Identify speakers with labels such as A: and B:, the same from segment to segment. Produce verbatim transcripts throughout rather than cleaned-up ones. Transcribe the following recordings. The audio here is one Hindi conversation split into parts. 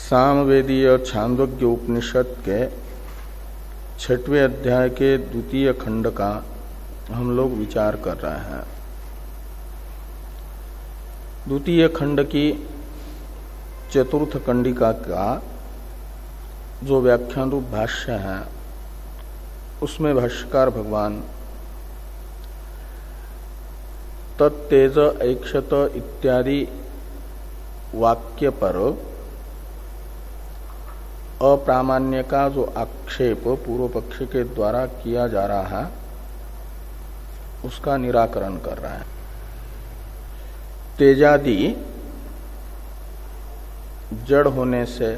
A: सामवेदीय छांदोग्य उपनिषद के छठवें अध्याय के द्वितीय खंड का हम लोग विचार कर रहे हैं। द्वितीय खंड की चतुर्थ कंडिका का जो व्याख्यान रूप भाष्य है उसमें भाष्यकार भगवान तत्तेज ऐक्षत इत्यादि वाक्य पर अप्रामाण्य का जो आक्षेप पूर्व पक्ष के द्वारा किया जा रहा है उसका निराकरण कर रहा है। तेजादि जड़ होने से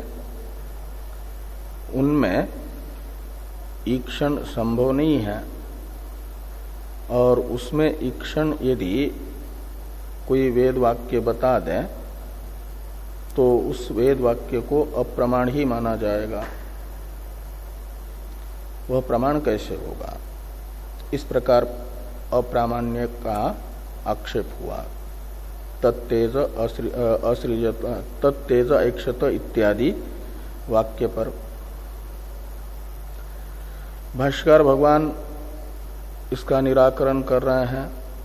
A: उनमें ईक्षण संभव नहीं है और उसमें ईक्षण यदि कोई वेद वाक्य बता दे तो उस वेद वाक्य को अप्रमाण ही माना जाएगा। वह प्रमाण कैसे होगा? इस प्रकार अप्रामाण्य का आक्षेप हुआ। तत्तेज असृजत तत्तेज ऐक्षत इत्यादि वाक्य पर भाष्यकार भगवान इसका निराकरण कर रहे हैं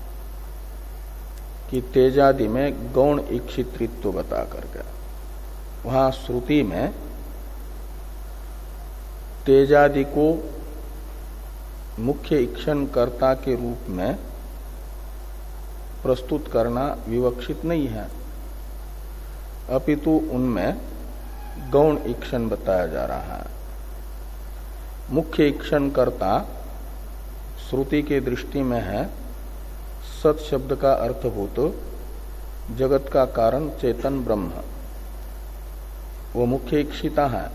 A: कि तेजादि में गौण ईक्षितृत्व बता करके वहां श्रुति में तेजादि को मुख्य ईक्षण कर्ता के रूप में प्रस्तुत करना विवक्षित नहीं है, अपितु उनमें गौण ईक्षण बताया जा रहा है। मुख्य ईक्षण कर्ता श्रुति के दृष्टि में है सत शब्द का अर्थभूत जगत का कारण चेतन ब्रह्म, वो मुख्य इक्षिता है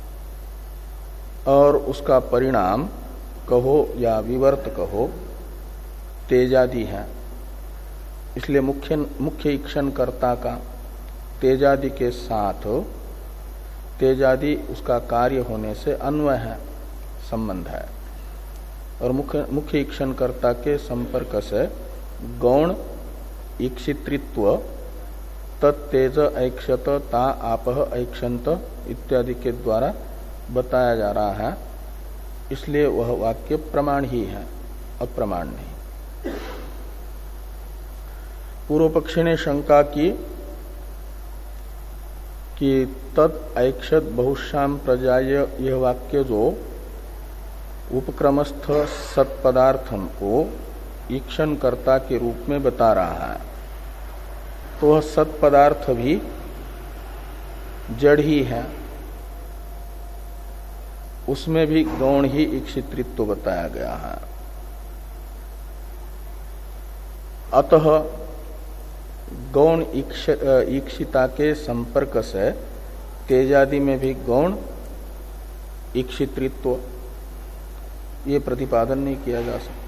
A: और उसका परिणाम कहो या विवर्त कहो तेजादि है। इसलिए मुख्य मुख्य ईक्षण कर्ता का तेजादि के साथ तेजादि उसका कार्य होने से अन्वय है, संबंध है और मुख्य मुख्य ईक्षण कर्ता के संपर्क से गौण ईक्षितृत्व तत्तेज ऐक्षत ता आपह ऐक्षंत इत्यादि के द्वारा बताया जा रहा है। इसलिए वह वाक्य प्रमाण ही है, अप्रमाण नहीं। पूर्व पक्षी ने शंका की कि तत् ऐक्षत बहुश्याम प्रजाय यह वाक्य जो उपक्रमस्थ सत्पदार्थम को ईक्षण कर्ता के रूप में बता रहा है, तो वह सत्पदार्थ भी जड़ ही है, उसमें भी गौण ही ईक्षितृत्व बताया गया है। अतः गौण ईक्षिता के संपर्क से तेजादि में भी गौण ईक्षितृत्व ये प्रतिपादन नहीं किया जा सकता।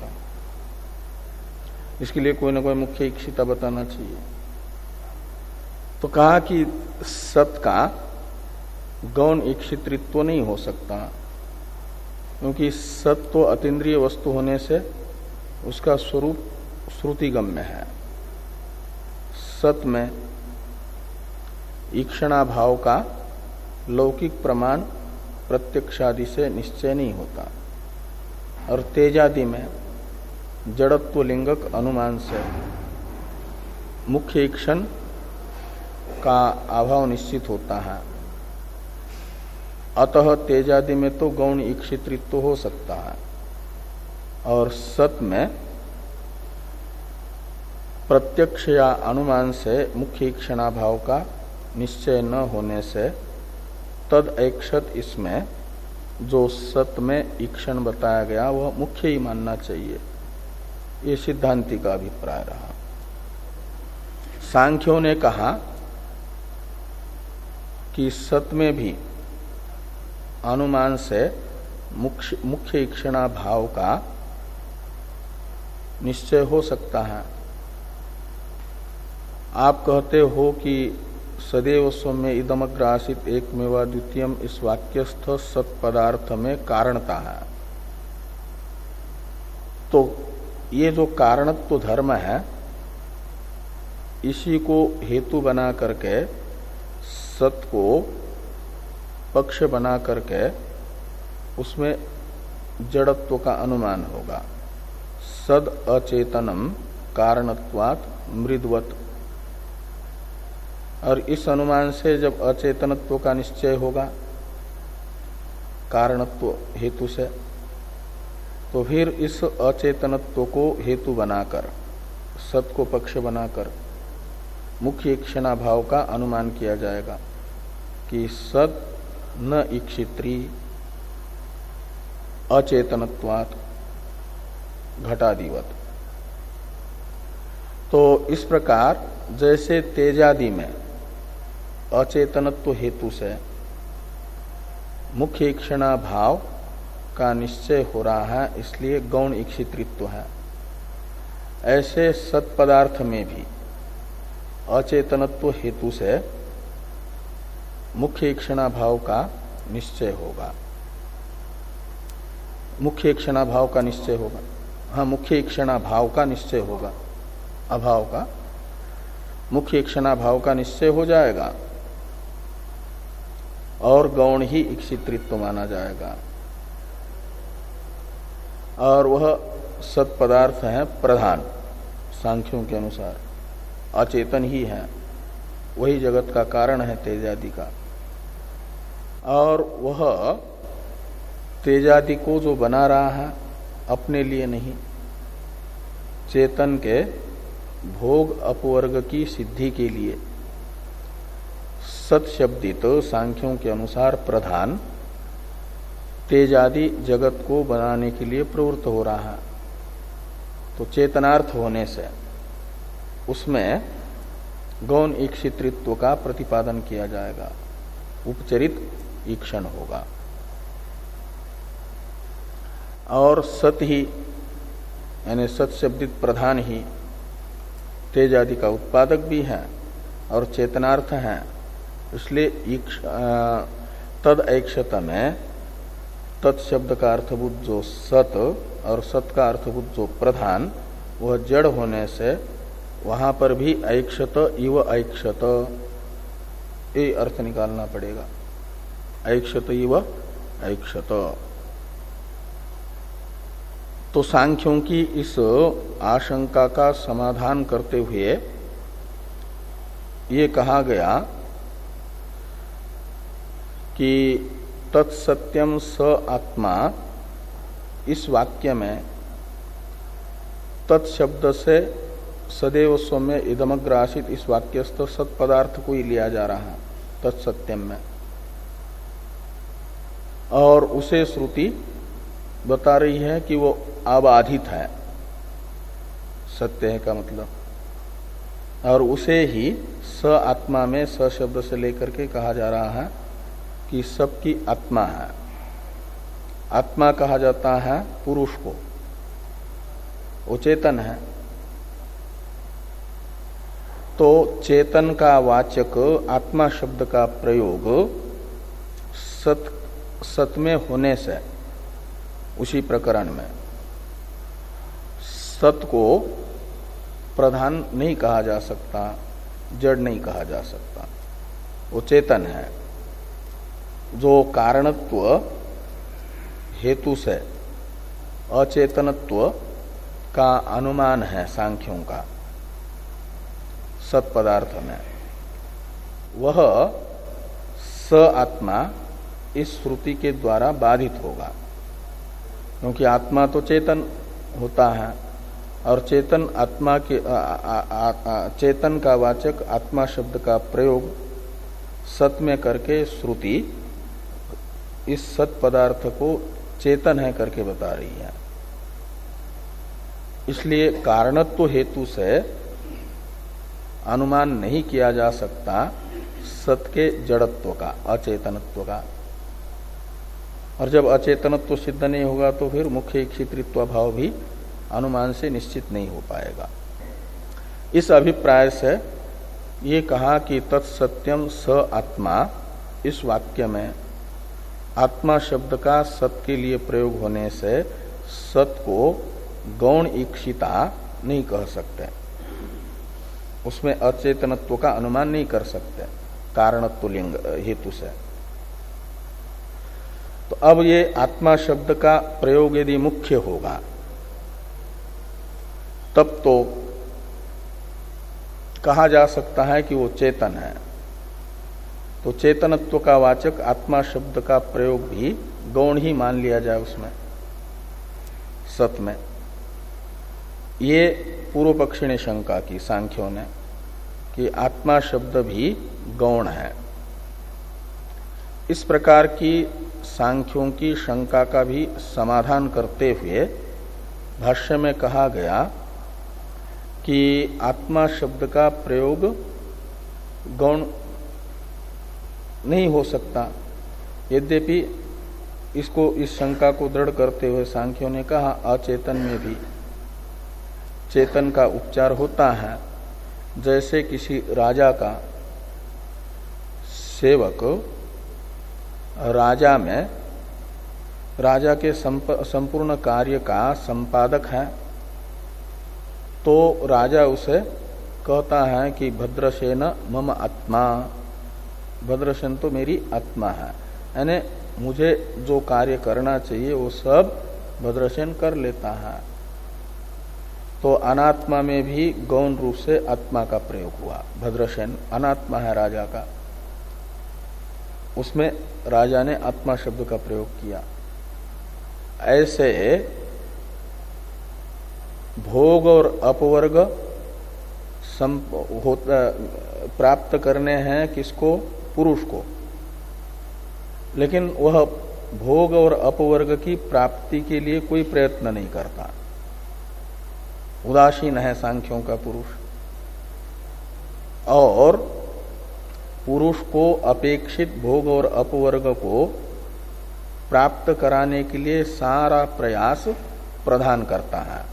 A: इसके लिए कोई ना कोई मुख्य इक्षिता बताना चाहिए। तो कहा कि सत का गौण ईक्षितृत्व नहीं हो सकता, क्योंकि सत तो अतीन्द्रिय वस्तु होने से उसका स्वरूप श्रुतिगम्य है। सत में ईक्षणा भाव का लौकिक प्रमाण प्रत्यक्षादि से निश्चय नहीं होता और तेजादि में जड़त्व लिंगक अनुमान से मुख्य ईक्षण का अभाव निश्चित होता है। अतः तेजादि में तो गौण ईक्षितृत्व हो सकता है और सत में प्रत्यक्ष या अनुमान से मुख्य ईक्षणाभाव का निश्चय न होने से तद ऐक्षत इसमें जो सत में ईक्षण बताया गया वह मुख्य ही मानना चाहिए। ये सिद्धांति का अभिप्राय रहा। सांख्यों ने कहा कि सत में भी अनुमान से मुख्य मुख्य ईक्षणा भाव का निश्चय हो सकता है। आप कहते हो कि सदैव सौम्य इदमग्र आसीत एकमेवा द्वितीयम इस वाक्यस्थ सत्पदार्थ में कारणता है, तो ये जो कारणत्व धर्म है इसी को हेतु बना करके सत को पक्ष बना करके उसमें जड़त्व का अनुमान होगा। सद अचेतनम कारणत्वात् मृदवत, और इस अनुमान से जब अचेतनत्व का निश्चय होगा कारणत्व हेतु से, तो फिर इस अचेतनत्व को हेतु बनाकर, सत को पक्ष बनाकर मुख्य ईक्षणा भाव का अनुमान किया जाएगा कि सत न ईक्षित्री अचेतनत्वात् घटादिवत। तो इस प्रकार जैसे तेजादि में अचेतनत्व हेतु से मुख्य ईक्षणा भाव का निश्चय हो रहा है, इसलिए गौण ईक्षितृत्व है, ऐसे सत पदार्थ में भी अचेतनत्व हेतु से मुख्य ईक्षणा भाव का निश्चय होगा। मुख्य ईक्षणा भाव का निश्चय होगा हाँ मुख्य ईक्षणा भाव का निश्चय होगा, अभाव का मुख्य ईक्षणा भाव का निश्चय हो जाएगा और गौण ही ईक्षितृत्व माना जाएगा। और वह सत पदार्थ है प्रधान, सांख्यों के अनुसार अचेतन ही है, वही जगत का कारण है तेजादि का। और वह तेजादि को जो बना रहा है अपने लिए नहीं, चेतन के भोग अपवर्ग की सिद्धि के लिए सत शब्दित सांख्यों के अनुसार प्रधान तेजादि जगत को बनाने के लिए प्रवृत्त हो रहा है। तो चेतनार्थ होने से उसमें गौण ईक्षितृत्व का प्रतिपादन किया जाएगा, उपचरित ईक्षण होगा। और सत ही यानी सत शब्दित प्रधान ही तेजादि का उत्पादक भी है और चेतनार्थ है, इसलिए तद ऐक्षत में तत्शब्द का अर्थभूत जो सत और सत का अर्थभूत जो प्रधान वह जड़ होने से वहां पर भी ऐक्षत इव ऐक्षत ये अर्थ निकालना पड़ेगा, ऐक्षत इव ऐक्षत। तो सांख्यों की इस आशंका का समाधान करते हुए ये कहा गया कि तत्सत्यम स आत्मा, इस वाक्य में तत्शब्द से सदैव सौम्य इदमग्र आसित इस वाक्यस्थ सत पदार्थ को ही लिया जा रहा है तत्सत्यम में, और उसे श्रुति बता रही है कि वो अबाधित है, सत्य है का मतलब, और उसे ही स आत्मा में स शब्द से लेकर के कहा जा रहा है कि सबकी आत्मा है। आत्मा कहा जाता है पुरुष को, वो चेतन है। तो चेतन का वाचक आत्मा शब्द का प्रयोग सत सत में होने से उसी प्रकरण में सत को प्रधान नहीं कहा जा सकता, जड़ नहीं कहा जा सकता, वो चेतन है। जो कारणत्व हेतु से अचेतनत्व का अनुमान है सांख्यों का सत पदार्थ में, वह स आत्मा इस श्रुति के द्वारा बाधित होगा, क्योंकि आत्मा तो चेतन होता है और चेतन आत्मा के आ, आ, आ, आ, चेतन का वाचक आत्मा शब्द का प्रयोग सत में करके श्रुति इस सत पदार्थ को चेतन है करके बता रही है। इसलिए कारणत्व हेतु से अनुमान नहीं किया जा सकता सत के जड़त्व का, अचेतनत्व का। और जब अचेतनत्व सिद्ध नहीं होगा तो फिर मुख्य ईक्षितृत्व भाव भी अनुमान से निश्चित नहीं हो पाएगा। इस अभिप्राय से ये कहा कि तत्सत्यम स आत्मा, इस वाक्य में आत्मा शब्द का सत के लिए प्रयोग होने से सत को गौण ईक्षिता नहीं कह सकते, उसमें अचेतनत्व का अनुमान नहीं कर सकते कारणत्व लिंग हेतु से। तो अब ये आत्मा शब्द का प्रयोग यदि मुख्य होगा तब तो कहा जा सकता है कि वो चेतन है। तो चेतनत्व का वाचक आत्मा शब्द का प्रयोग भी गौण ही मान लिया जाए उसमें, सत में। ये पूर्व पक्षी ने शंका की सांख्यों ने कि आत्मा शब्द भी गौण है। इस प्रकार की सांख्यों की शंका का भी समाधान करते हुए भाष्य में कहा गया कि आत्मा शब्द का प्रयोग गौण नहीं हो सकता। यद्यपि इसको इस शंका को दृढ़ करते हुए सांख्यों ने कहा अचेतन में भी चेतन का उपचार होता है। जैसे किसी राजा का सेवक राजा में राजा के संपूर्ण कार्य का संपादक है, तो राजा उसे कहता है कि भद्रसेन मम आत्मा, भद्रसेन तो मेरी आत्मा है, यानी मुझे जो कार्य करना चाहिए वो सब भद्रसेन कर लेता है। तो अनात्मा में भी गौण रूप से आत्मा का प्रयोग हुआ। भद्रसेन अनात्मा है राजा का, उसमें राजा ने आत्मा शब्द का प्रयोग किया। ऐसे भोग और अपवर्ग प्राप्त करने हैं किसको? पुरुष को, लेकिन वह भोग और अपवर्ग की प्राप्ति के लिए कोई प्रयत्न नहीं करता, उदासीन है सांख्यों का पुरुष। और पुरुष को अपेक्षित भोग और अपवर्ग को प्राप्त कराने के लिए सारा प्रयास प्रदान करता है।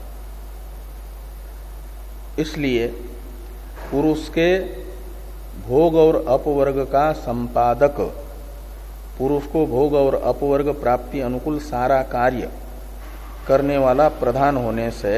A: इसलिए पुरुष के भोग और अपवर्ग का संपादक, पुरुष को भोग और अपवर्ग प्राप्ति अनुकूल सारा कार्य करने वाला प्रधान होने से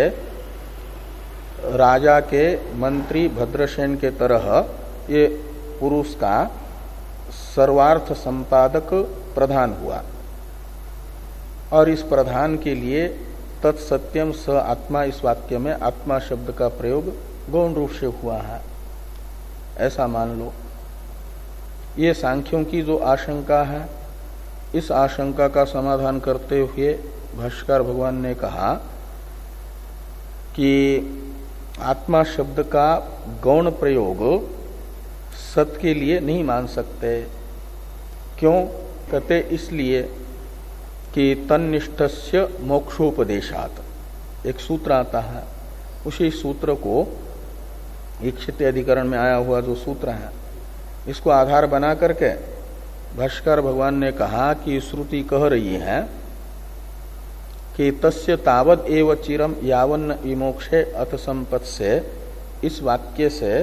A: राजा के मंत्री भद्रसेन के तरह ये पुरुष का सर्वार्थ संपादक प्रधान हुआ। और इस प्रधान के लिए तत्सत्यम स आत्मा, इस वाक्य में आत्मा शब्द का प्रयोग गौण रूप से हुआ है, ऐसा मान लो। ये सांख्यों की जो आशंका है, इस आशंका का समाधान करते हुए भाष्यकार भगवान ने कहा कि आत्मा शब्द का गौण प्रयोग सत के लिए नहीं मान सकते। क्यों? कहते इसलिए कि तन्निष्ठस्य मोक्षोपदेशात, एक सूत्र आता है, उसी सूत्र को ईक्षित अधिकरण में आया हुआ जो सूत्र है, इसको आधार बना करके भाष्यकार भगवान ने कहा कि श्रुति कह रही है कि तस्य तावद एव चिरम यावन्न विमोक्षे अथ संपत् से, इस वाक्य से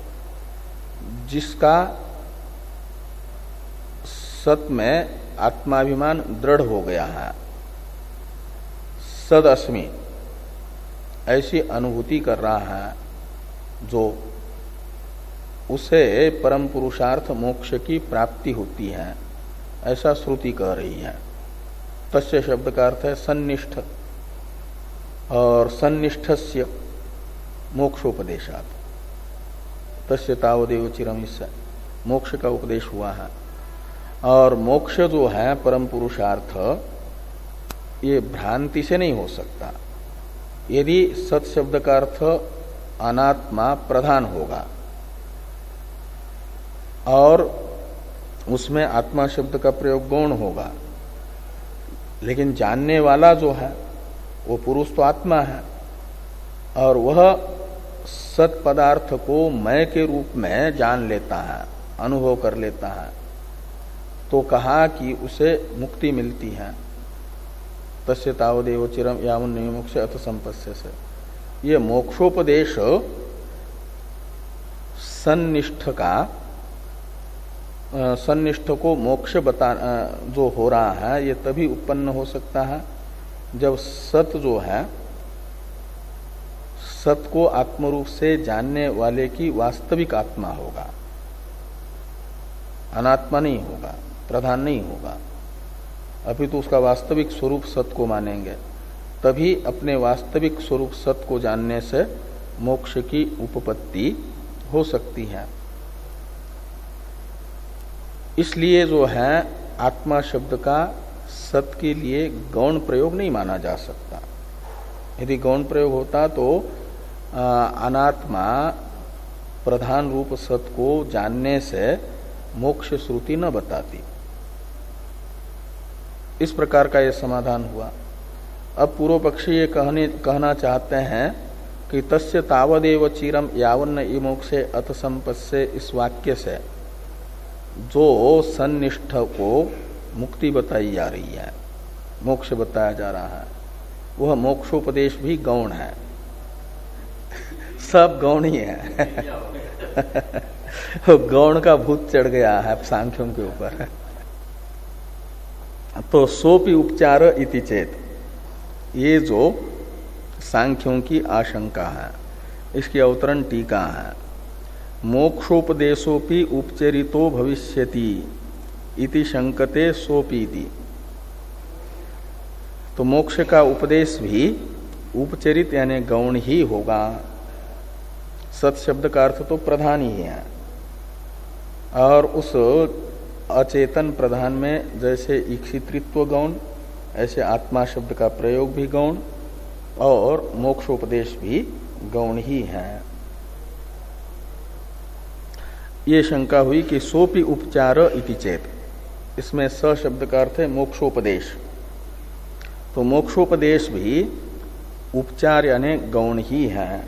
A: जिसका सत में आत्माभिमान दृढ़ हो गया है, सद अस्मि ऐसी अनुभूति कर रहा है, जो उसे परम पुरुषार्थ मोक्ष की प्राप्ति होती है, ऐसा श्रुति कह रही है। तस्य शब्द का अर्थ है सन्निष्ठ, और सन्निष्ठस्य मोक्षोपदेशात, तस्य तावदेव चिरम, इससे मोक्ष का उपदेश हुआ है। और मोक्ष जो है परम पुरुषार्थ, ये भ्रांति से नहीं हो सकता। यदि सत शब्द का अर्थ अनात्मा प्रधान होगा और उसमें आत्मा शब्द का प्रयोग गौण होगा, लेकिन जानने वाला जो है वो पुरुष तो आत्मा है, और वह सत पदार्थ को मैं के रूप में जान लेता है, अनुभव कर लेता है, तो कहा कि उसे मुक्ति मिलती है। तस्य तावदेव चिरम यावन्न विमोक्ष अथ संपस्य से, ये मोक्षोपदेश सन्निष्ठ का, सन्निष्ठ को मोक्ष बता जो हो रहा है, ये तभी उत्पन्न हो सकता है जब सत जो है, सत को आत्मरूप से जानने वाले की वास्तविक आत्मा होगा, अनात्मा नहीं होगा, प्रधान नहीं होगा। अभी तो उसका वास्तविक स्वरूप सत को मानेंगे, तभी अपने वास्तविक स्वरूप सत को जानने से मोक्ष की उपपत्ति हो सकती है। इसलिए जो है आत्मा शब्द का सत के लिए गौण प्रयोग नहीं माना जा सकता। यदि गौण प्रयोग होता तो अनात्मा प्रधान रूप सत को जानने से मोक्ष श्रुति न बताती। इस प्रकार का यह समाधान हुआ। अब पूर्व पक्षी ये कहने कहना चाहते हैं कि तस्य तावदेव चिरम यावन्न इमोक्षे अथ संपस्से, इस वाक्य से जो सन्निष्ठ को मुक्ति बताई जा रही है, मोक्ष बताया जा रहा है, वह मोक्षोपदेश भी गौण है। सब गौण ही है। गौण का भूत चढ़ गया है सांख्यों के ऊपर। तो सोपि उपचार इति चेत, ये जो सांख्यों की आशंका है इसकी अवतरण टीका है। मोक्षोपदेशोपि उपचरितो भविष्यति इति शंकते सोपीति। तो मोक्ष का उपदेश भी उपचरित यानी गौण ही होगा। सत शब्द का अर्थ तो प्रधान ही है, और उस अचेतन प्रधान में जैसे ईक्षितृत्व गौण, ऐसे आत्मा शब्द का प्रयोग भी गौण और मोक्षोपदेश भी गौण ही है। ये शंका हुई कि सोपि उपचार इति चेत, इसमें स शब्द का अर्थ है मोक्षोपदेश। तो मोक्षोपदेश भी उपचार यानी गौण ही है,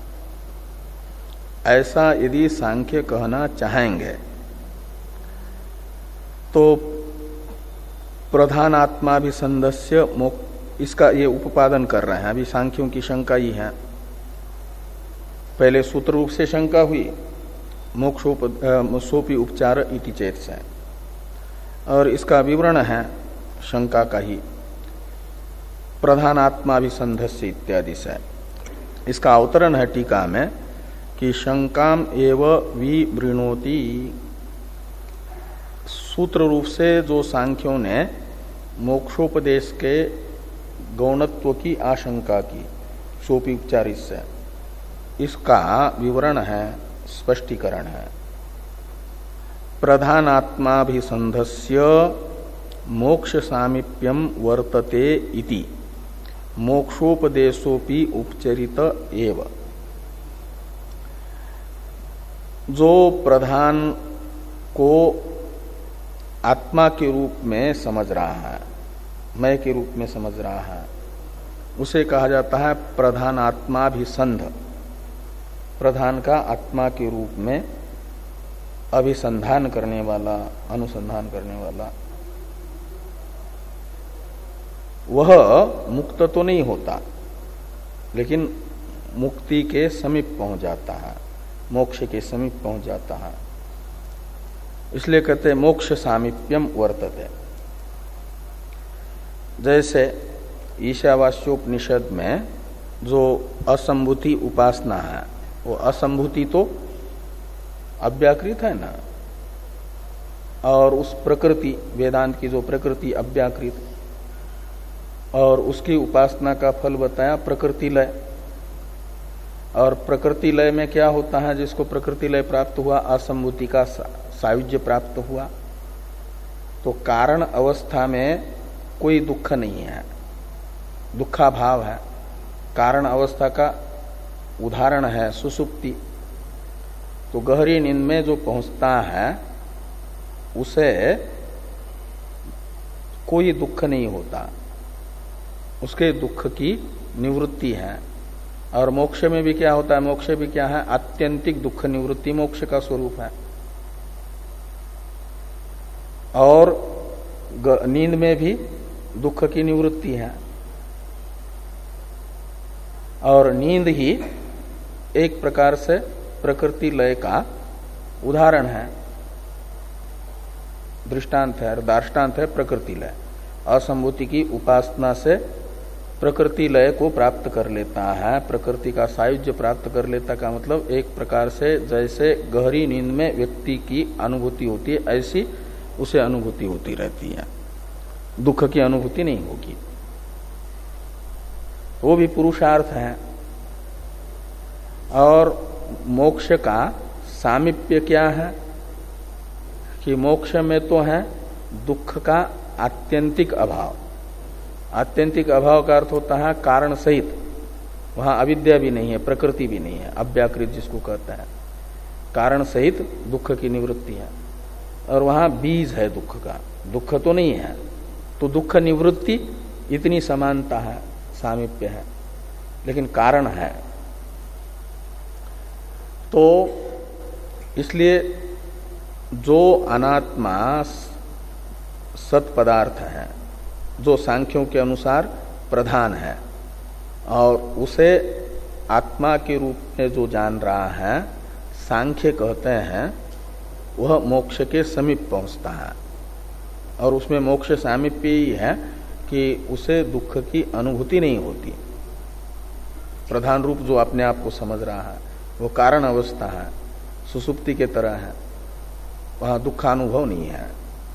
A: ऐसा यदि सांख्य कहना चाहेंगे तो प्रधानात्माभिसंधस्य मोक्ष, इसका ये उपादन कर रहे हैं। अभी सांख्यों की शंका ही है। पहले सूत्र रूप से शंका हुई मोक्षोप सोपि उपचार इति चेत से, और इसका विवरण है शंका का ही प्रधानात्माभिसंधस्य इत्यादि से। इसका अवतरण है टीका में कि शंकाम एव विवृणोति। सूत्र रूप से जो सांख्यों ने मोक्षोपदेश के गौणत्व की आशंका की सोपि उपचारित से, इसका विवरण है, स्पष्टीकरण है। प्रधानात्माभिसंधस्य मोक्ष सामीप्यम वर्तते इति मोक्षोपदेशोपि उपचरित एव। जो प्रधान को आत्मा के रूप में समझ रहा है, मैं के रूप में समझ रहा है, उसे कहा जाता है प्रधानात्माभिसंध। प्रधान का आत्मा के रूप में अभिसंधान करने वाला, अनुसंधान करने वाला, वह मुक्त तो नहीं होता लेकिन मुक्ति के समीप पहुंच जाता है, मोक्ष के समीप पहुंच जाता है। इसलिए कहते हैं मोक्ष सामीप्यम वर्तते। जैसे ईशावास्योपनिषद में जो असंभूति उपासना है, वो असंभूति तो अव्याकृत है ना, और उस प्रकृति, वेदांत की जो प्रकृति अव्याकृत, और उसकी उपासना का फल बताया प्रकृति लय। और प्रकृति लय में क्या होता है, जिसको प्रकृति लय प्राप्त हुआ, असंभूति का सायुज्य प्राप्त हुआ। तो कारण अवस्था में कोई दुख नहीं है, दुखाभाव है। कारण अवस्था का उदाहरण है सुसुप्ति। तो गहरी नींद में जो पहुंचता है उसे कोई दुख नहीं होता, उसके दुख की निवृत्ति है। और मोक्ष में भी क्या होता है, मोक्ष भी क्या है, आत्यंतिक दुख निवृत्ति मोक्ष का स्वरूप है। और नींद में भी दुख की निवृत्ति है, और नींद ही एक प्रकार से प्रकृति लय का उदाहरण है, दृष्टांत है, दार्ष्टान्त है प्रकृति लय। असंभूति की उपासना से प्रकृति लय को प्राप्त कर लेता है, प्रकृति का सायुज्य प्राप्त कर लेता का मतलब एक प्रकार से जैसे गहरी नींद में व्यक्ति की अनुभूति होती है, ऐसी उसे अनुभूति होती रहती है। दुख की अनुभूति नहीं होगी। वो भी पुरुषार्थ है। और मोक्ष का सामीप्य क्या है कि मोक्ष में तो है दुख का आत्यंतिक अभाव। आत्यंतिक अभाव का अर्थ होता है कारण सहित, वहां अविद्या भी नहीं है, प्रकृति भी नहीं है, अव्याकृत जिसको कहता है, कारण सहित दुख की निवृत्ति है। और वहां बीज है दुख का, दुख तो नहीं है, तो दुख निवृत्ति इतनी समानता है, सामीप्य है, लेकिन कारण है। तो इसलिए जो अनात्मा सत पदार्थ है, जो सांख्यों के अनुसार प्रधान है, और उसे आत्मा के रूप में जो जान रहा है, सांख्य कहते हैं, वह मोक्ष के समीप पहुंचता है। और उसमें मोक्ष सामीप्य ही है कि उसे दुख की अनुभूति नहीं होती। प्रधान रूप जो अपने आप को समझ रहा है वो कारण अवस्था है, सुसुप्ति के तरह है, वहां दुखानुभव नहीं है।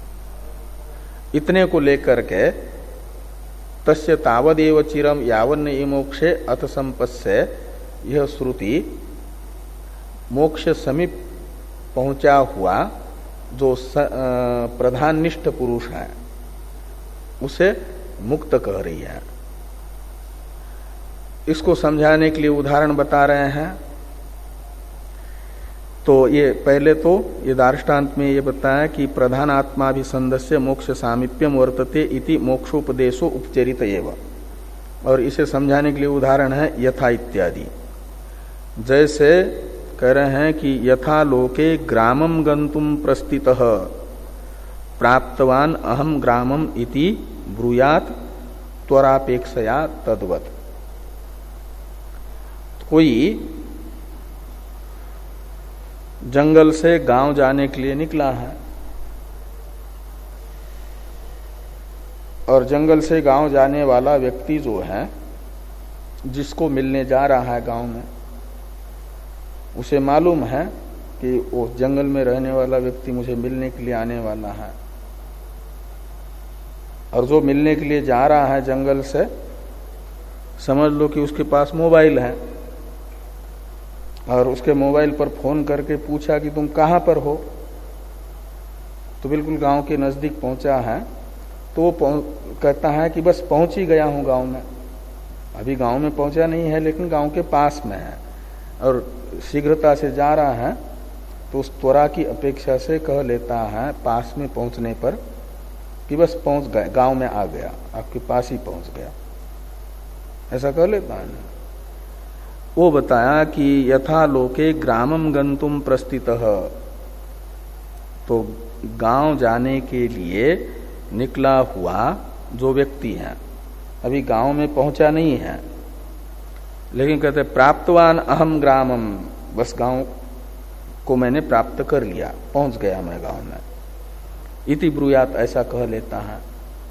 A: इतने को लेकर के तस्य तावदेव चिरम यावन्न ये मोक्षे अथ संपस्य, यह श्रुति मोक्ष समीप पहुंचा हुआ जो प्रधाननिष्ठ पुरुष है उसे मुक्त कह रही है। इसको समझाने के लिए उदाहरण बता रहे हैं। तो ये पहले तो ये दार्ष्टान्त में ये बताया कि प्रधान आत्माभिसंधस्य मोक्ष सामीप्यम वर्तते इति मोक्षोपदेशो उपचरित एव। और इसे समझाने के लिए उदाहरण है यथा इत्यादि। जैसे कह रहे हैं कि यथा लोके ग्रामम गंतुम प्रस्थितः प्राप्तवान अहम ग्रामम इति ब्रूयात त्वरापेक्षया तद्वत्। कोई जंगल से गांव जाने के लिए निकला है और जंगल से गांव जाने वाला व्यक्ति जो है, जिसको मिलने जा रहा है गांव में, उसे मालूम है कि वो जंगल में रहने वाला व्यक्ति मुझे मिलने के लिए आने वाला है। और जो मिलने के लिए जा रहा है जंगल से, समझ लो कि उसके पास मोबाइल है और उसके मोबाइल पर फोन करके पूछा कि तुम कहाँ पर हो, तो बिल्कुल गांव के नजदीक पहुंचा है। तो वो कहता है कि बस पहुंच ही गया हूं गांव में, अभी गांव में पहुंचा नहीं है लेकिन गांव के पास में है, और शीघ्रता से जा रहा है। तो उस त्वरा की अपेक्षा से कह लेता है पास में पहुंचने पर कि बस पहुंच गए, गांव में आ गया, आपके पास ही पहुंच गया, ऐसा कह लेता है। वो बताया कि यथा लोके ग्रामम गंतुम प्रस्थितः, तो गांव जाने के लिए निकला हुआ जो व्यक्ति है, अभी गांव में पहुंचा नहीं है, लेकिन कहते प्राप्तवान अहम ग्रामम, बस गांव को मैंने प्राप्त कर लिया, पहुंच गया मैं गांव में, इति ब्रूयात, ऐसा कह लेता है।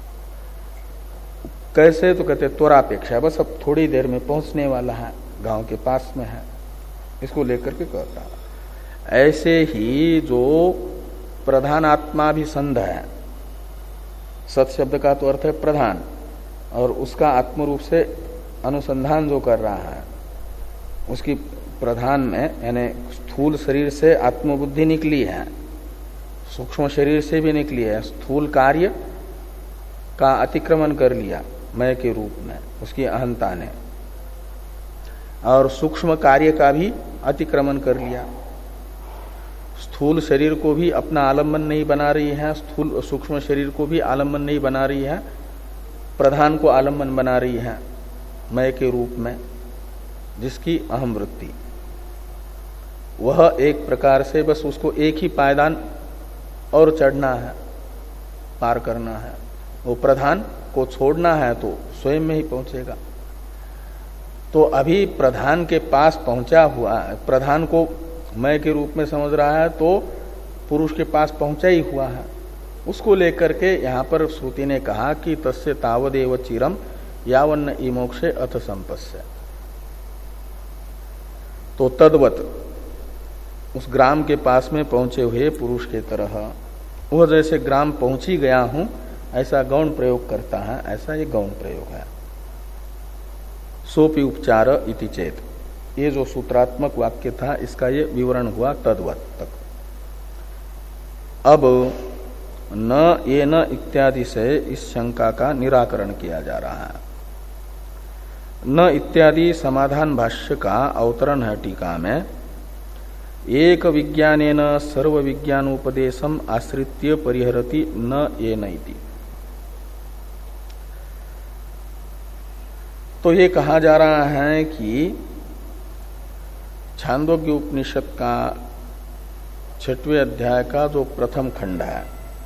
A: कैसे? तो कहते त्वरापेक्षा, बस अब थोड़ी देर में पहुंचने वाला है, गांव के पास में है, इसको लेकर के कहता है। ऐसे ही जो प्रधान आत्मा भी संध है, सत शब्द का तो अर्थ है प्रधान, और उसका आत्म रूप से अनुसंधान जो कर रहा है, उसकी प्रधान में यानी स्थूल शरीर से आत्मबुद्धि निकली है, सूक्ष्म शरीर से भी निकली है, स्थूल कार्य का अतिक्रमण कर लिया मैं के रूप में उसकी अहंता ने, और सूक्ष्म कार्य का भी अतिक्रमण कर लिया। स्थूल शरीर को भी अपना आलम्बन नहीं बना रही है, स्थूल सूक्ष्म शरीर को भी आलम्बन नहीं बना रही है, प्रधान को आलम्बन बना रही है मैं के रूप में, जिसकी अहम वृत्ति। वह एक प्रकार से बस उसको एक ही पायदान और चढ़ना है, पार करना है। वो प्रधान को छोड़ना है तो स्वयं में ही पहुंचेगा। तो अभी प्रधान के पास पहुंचा हुआ, प्रधान को मैं के रूप में समझ रहा है, तो पुरुष के पास पहुंचा ही हुआ है। उसको लेकर के यहां पर श्रुति ने कहा कि तस्य तावदेव चिरम यावन्न इमोक्षे अथ संपस्य। तो तद्वत उस ग्राम के पास में पहुंचे हुए पुरुष के तरह, वह जैसे ग्राम पहुंच ही गया हूं, ऐसा गौण प्रयोग करता है, ऐसा ये गौण प्रयोग है। सोपि उपचार इति चेत, ये जो सूत्रात्मक वाक्य था इसका ये विवरण हुआ तद्वत तक। अब न ये न इत्यादि से इस शंका का निराकरण किया जा रहा है। न इत्यादि समाधान भाष्य का अवतरण है टीका में। एक विज्ञानेन सर्व विज्ञानोपदेशम आश्रित्य परिहरति न येन इति। तो ये कहा जा रहा है कि छांदोग्य उपनिषद का छठवें अध्याय का जो प्रथम खंड है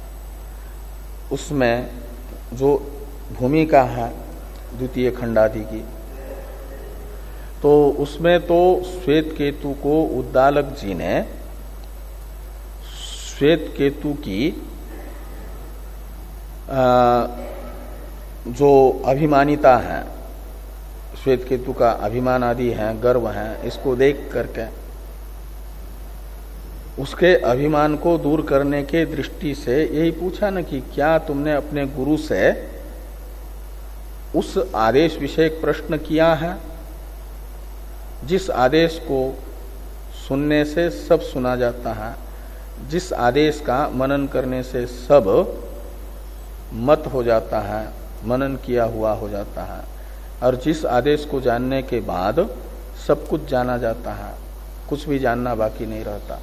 A: उसमें जो भूमिका है द्वितीय खंडादि की, तो उसमें तो श्वेत केतु को उद्दालक जी ने श्वेत केतु की आ, जो अभिमानिता है, श्वेत केतु का अभिमान आदि है, गर्व है, इसको देख करके उसके अभिमान को दूर करने के दृष्टि से यही पूछा न कि क्या तुमने अपने गुरु से उस आदेश विषयक प्रश्न किया है जिस आदेश को सुनने से सब सुना जाता है, जिस आदेश का मनन करने से सब मत हो जाता है, मनन किया हुआ हो जाता है, और जिस आदेश को जानने के बाद सब कुछ जाना जाता है, कुछ भी जानना बाकी नहीं रहता।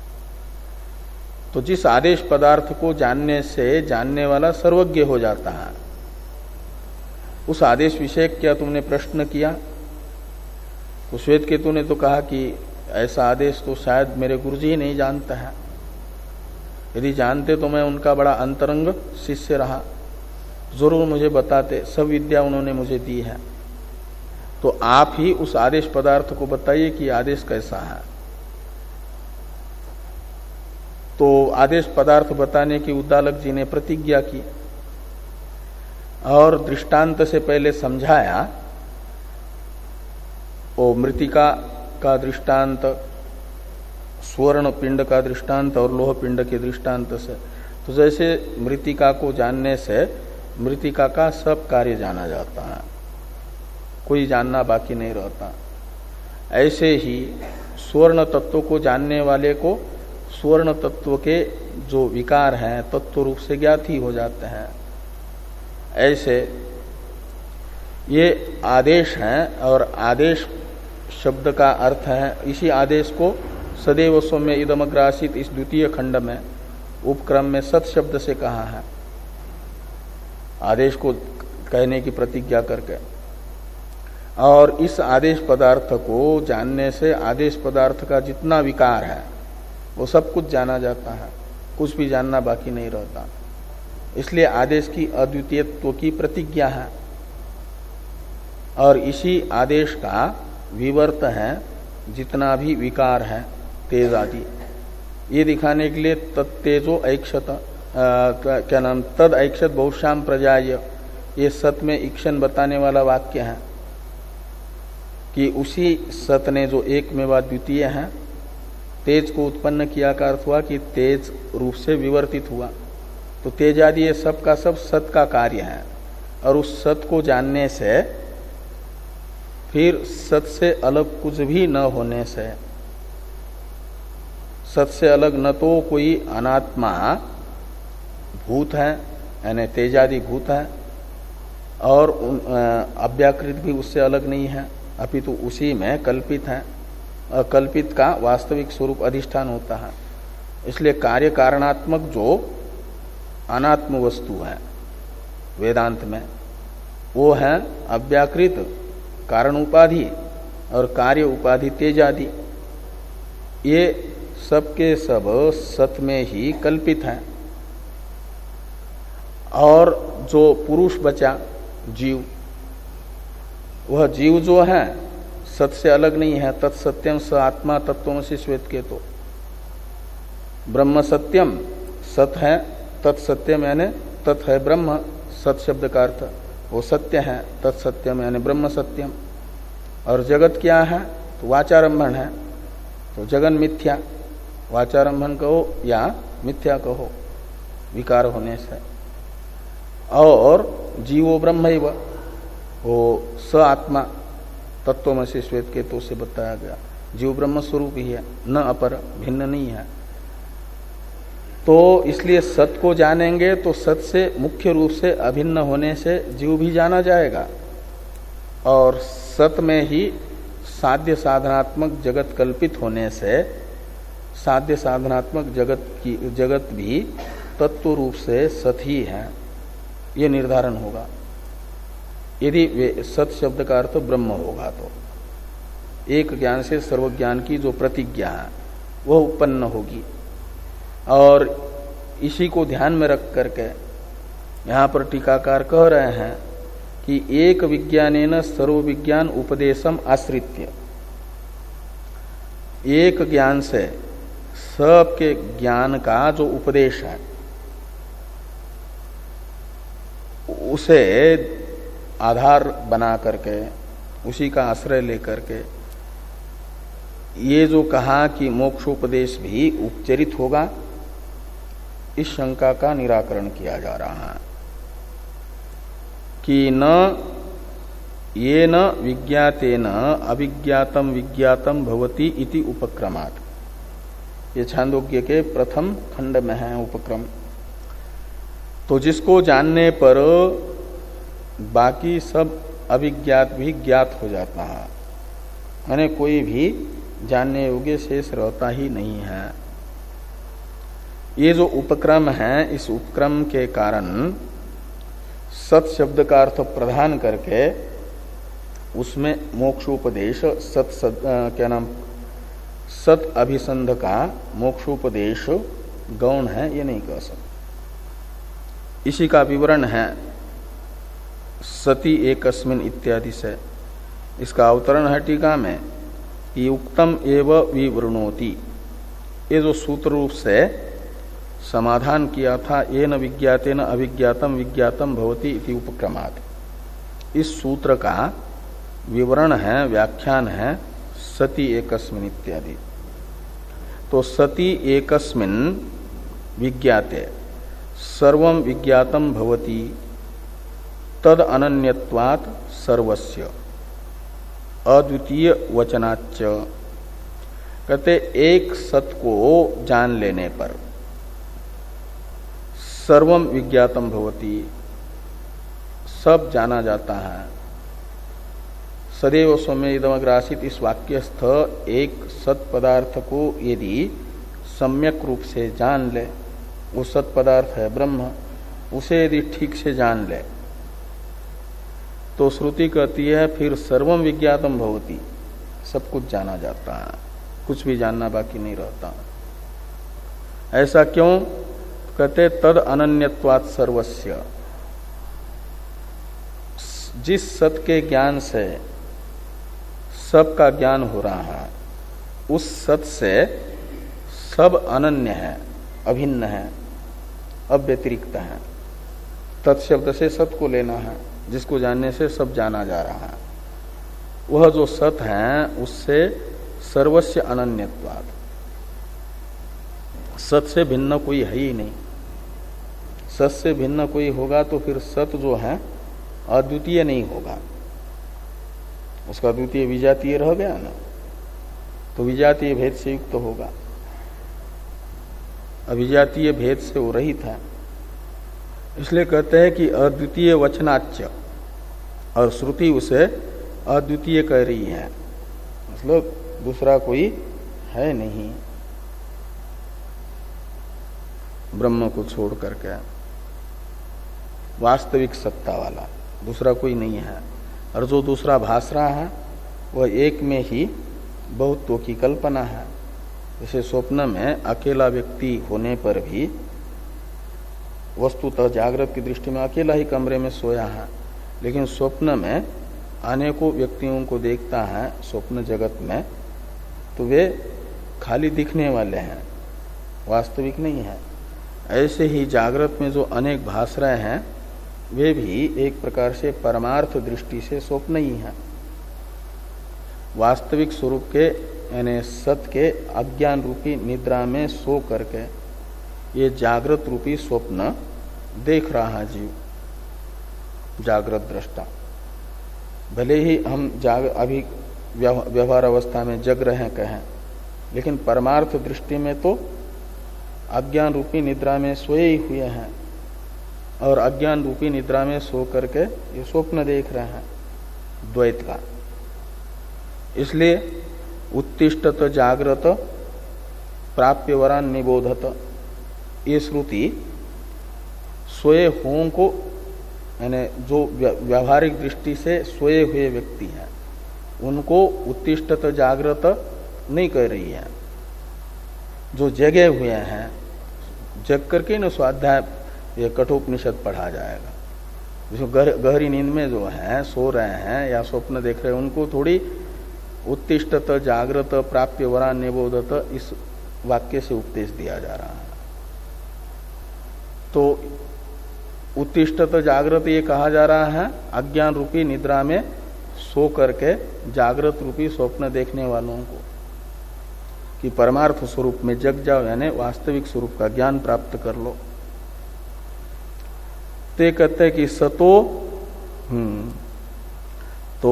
A: तो जिस आदेश पदार्थ को जानने से जानने वाला सर्वज्ञ हो जाता है, उस आदेश विषय क्या तुमने प्रश्न किया? तो श्वेत केतु ने तो कहा कि ऐसा आदेश तो शायद मेरे गुरुजी ही नहीं जानते हैं, यदि जानते तो मैं उनका बड़ा अंतरंग शिष्य रहा, जरूर मुझे बताते, सब विद्या उन्होंने मुझे दी है। तो आप ही उस आदेश पदार्थ को बताइए कि आदेश कैसा है। तो आदेश पदार्थ बताने की उद्दालक जी ने प्रतिज्ञा की और दृष्टांत से पहले समझाया। वो मृतिका का दृष्टांत, स्वर्ण पिंड का दृष्टांत और लोह पिंड के दृष्टांत से, तो जैसे मृतिका को जानने से मृतिका का सब कार्य जाना जाता है, कोई जानना बाकी नहीं रहता, ऐसे ही स्वर्ण तत्व को जानने वाले को स्वर्ण तत्व के जो विकार हैं तत्व रूप से ज्ञात ही हो जाते हैं। ऐसे ये आदेश हैं और आदेश शब्द का अर्थ है, इसी आदेश को सदैव सौम्य इदमग्रासित इस द्वितीय खंड में उपक्रम में सत शब्द से कहा है, आदेश को कहने की प्रतिज्ञा करके। और इस आदेश पदार्थ को जानने से आदेश पदार्थ का जितना विकार है वो सब कुछ जाना जाता है, कुछ भी जानना बाकी नहीं रहता। इसलिए आदेश की अद्वितीयत्व की प्रतिज्ञा है और इसी आदेश का विवर्त है जितना भी विकार है तेज आदि, ये दिखाने के लिए तत्तेजो ऐक्षत, क्या नाम, तद ऐक्षत बहुश्याम प्रजाय, ये सत में ईक्षण बताने वाला वाक्य है कि उसी सत ने जो एक में व द्वितीय है तेज को उत्पन्न किया का अर्थ हुआ कि तेज रूप से विवर्तित हुआ। तो तेज आदि ये सब का सब सत का कार्य है और उस सत को जानने से फिर सत से अलग कुछ भी न होने से, सत से अलग न तो कोई अनात्मा भूत है यानी तेजादि भूत है और अव्याकृत भी उससे अलग नहीं है, अपितु तो उसी में कल्पित है, कल्पित का वास्तविक स्वरूप अधिष्ठान होता है। इसलिए कार्य कारणात्मक जो अनात्म वस्तु है वेदांत में वो है अव्याकृत कारण उपाधि और कार्य उपाधि तेजादि, ये सबके सब सत में ही कल्पित है। और जो पुरुष बचा जीव, वह जीव जो है सत से अलग नहीं है, तत्सत्यम स आत्मा तत्वमसि श्वेत के, तो ब्रह्म सत्यम सत है, तत्सत्यम यानी तत् है ब्रह्म, सत शब्द का अर्थ वो सत्य है, तत्सत्यम यानी ब्रह्म सत्यम। और जगत क्या है? तो वाचारंभन है, तो जगन मिथ्या, वाचारंभन कहो या मिथ्या कहो विकार होने से। और जीवो ब्रह्मैव, वो स आत्मा तत्वमसि श्वेत केतु से बताया गया, जीव ब्रह्म स्वरूप ही है, न अपर, भिन्न नहीं है। तो इसलिए सत को जानेंगे तो सत से मुख्य रूप से अभिन्न होने से जीव भी जाना जाएगा, और सत में ही साध्य साधनात्मक जगत कल्पित होने से साध्य साधनात्मक जगत की जगत भी तत्व रूप से सत ही है, ये निर्धारण होगा। यदि वे सत शब्द का अर्थ ब्रह्म होगा तो एक ज्ञान से सर्वज्ञान की जो प्रतिज्ञा है वह उत्पन्न होगी। और इसी को ध्यान में रख करके यहाँ पर टीकाकार कह रहे हैं कि एक विज्ञानेन सर्व विज्ञान उपदेशम आश्रित्य, एक ज्ञान से सबके ज्ञान का जो उपदेश है उसे आधार बना करके, उसी का आश्रय लेकर के ये जो कहा कि मोक्षोपदेश भी उपचरित होगा, इस शंका का निराकरण किया जा रहा है कि न ये न विज्ञातेन अविज्ञातम विज्ञातम भवति इति उपक्रमात्। ये छांदोग्य के प्रथम खंड में है उपक्रम। तो जिसको जानने पर बाकी सब अविज्ञात भी ज्ञात हो जाता है, यानी कोई भी जानने योग्य शेष रहता ही नहीं है। ये जो उपक्रम है, इस उपक्रम के कारण सत शब्द का अर्थ प्रदान करके उसमें मोक्षोपदेश सत, सत क्या नाम सत अभिसंध का मोक्षोपदेश गौण है, ये नहीं कह सकते। इसी का विवरण है सती एकस्मिन इत्यादि से। इसका अवतरण है टीका में कि उक्तम एव विवृणोति, ये जो सूत्र रूप से समाधान किया था, येन विज्ञातेन अविज्ञातम विज्ञातम भवति इति उपक्रमात्, इस सूत्र का विवरण है, व्याख्यान है सती एकस्मिन इत्यादि। तो सती एकस्मिन विज्ञाते सर्वं विज्ञातम भवति तद अनन्यत्वात् सर्वस्य अद्वितीय वचनाच्च। कहते एक सत को जान लेने पर सर्वम विज्ञातम भवति, सब जाना जाता है। सदैव सौम्य इदमग्रासित इस वाक्यस्थ एक सत पदार्थ को यदि सम्यक रूप से जान ले, वो सत पदार्थ है ब्रह्म, उसे यदि ठीक से जान ले तो श्रुति कहती है फिर सर्वम विज्ञातम भवति, सब कुछ जाना जाता है, कुछ भी जानना बाकी नहीं रहता। ऐसा क्यों? कहते तद अनन्यत्वात् सर्वस्य, जिस सत के ज्ञान से सब का ज्ञान हो रहा है उस सत से सब अनन्य है, अभिन्न है, अव्यतिरिक्त है। तत्शब्द से सत को लेना है, जिसको जानने से सब जाना जा रहा है। वह जो सत है उससे सर्वस्य अनन्यत्वात्, सत से भिन्न कोई है ही नहीं। सत से भिन्न कोई होगा तो फिर सत जो है अद्वितीय नहीं होगा, उसका द्वितीय विजातीय रह गया ना, तो विजातीय भेद से युक्त तो होगा, अविजातीय भेद से वो रहित है। इसलिए कहते हैं कि अद्वितीय वचनाच्य, और श्रुति उसे अद्वितीय कह रही है, मतलब दूसरा कोई है नहीं ब्रह्म को छोड़ करके, वास्तविक सत्ता वाला दूसरा कोई नहीं है। और जो दूसरा भास रहा है वह एक में ही बहुत्व की कल्पना है। जैसे स्वप्न में अकेला व्यक्ति होने पर भी वस्तुतः जागृत की दृष्टि में अकेला ही कमरे में सोया है, लेकिन स्वप्न में अनेकों व्यक्तियों को देखता है स्वप्न जगत में, तो वे खाली दिखने वाले हैं, वास्तविक नहीं है। ऐसे ही जागृत में जो अनेक भास रहे हैं वे भी एक प्रकार से परमार्थ दृष्टि से स्वप्न ही है। वास्तविक स्वरूप के यानी सत के अज्ञान रूपी निद्रा में सो करके ये जागृत रूपी स्वप्न देख रहा है जीव, जागृत दृष्टा। भले ही हम जाग अभी व्यवहार अवस्था में जग रहे कहें, लेकिन परमार्थ दृष्टि में तो अज्ञान रूपी निद्रा में सोए ही हुए हैं और अज्ञान रूपी निद्रा में सो करके ये स्वप्न देख रहे हैं द्वैत का। इसलिए उत्तिष्ठत जागृत प्राप्य वरान निबोधत, ये श्रुति सोए हुओं को, यानी जो व्यावहारिक दृष्टि से सोए हुए व्यक्ति हैं उनको उत्तिष्ठत जागृत नहीं कह रही है। जो जगे हुए हैं, जग करके न स्वाध्याय ये कठोपनिषद पढ़ा जाएगा। जो गहरी नींद में जो है सो रहे हैं या स्वप्न देख रहे हैं उनको थोड़ी उत्तिष्ठत जागृत प्राप्य वरान निबोधत इस वाक्य से उपदेश दिया जा रहा है। तो उत्तिष्ठत जागृत ये कहा जा रहा है अज्ञान रूपी निद्रा में सो करके जागृत रूपी स्वप्न देखने वालों को, कि परमार्थ स्वरूप में जग जाओ, यानी वास्तविक स्वरूप का ज्ञान प्राप्त कर लो। ते कहते हैं कि सतो हम्म तो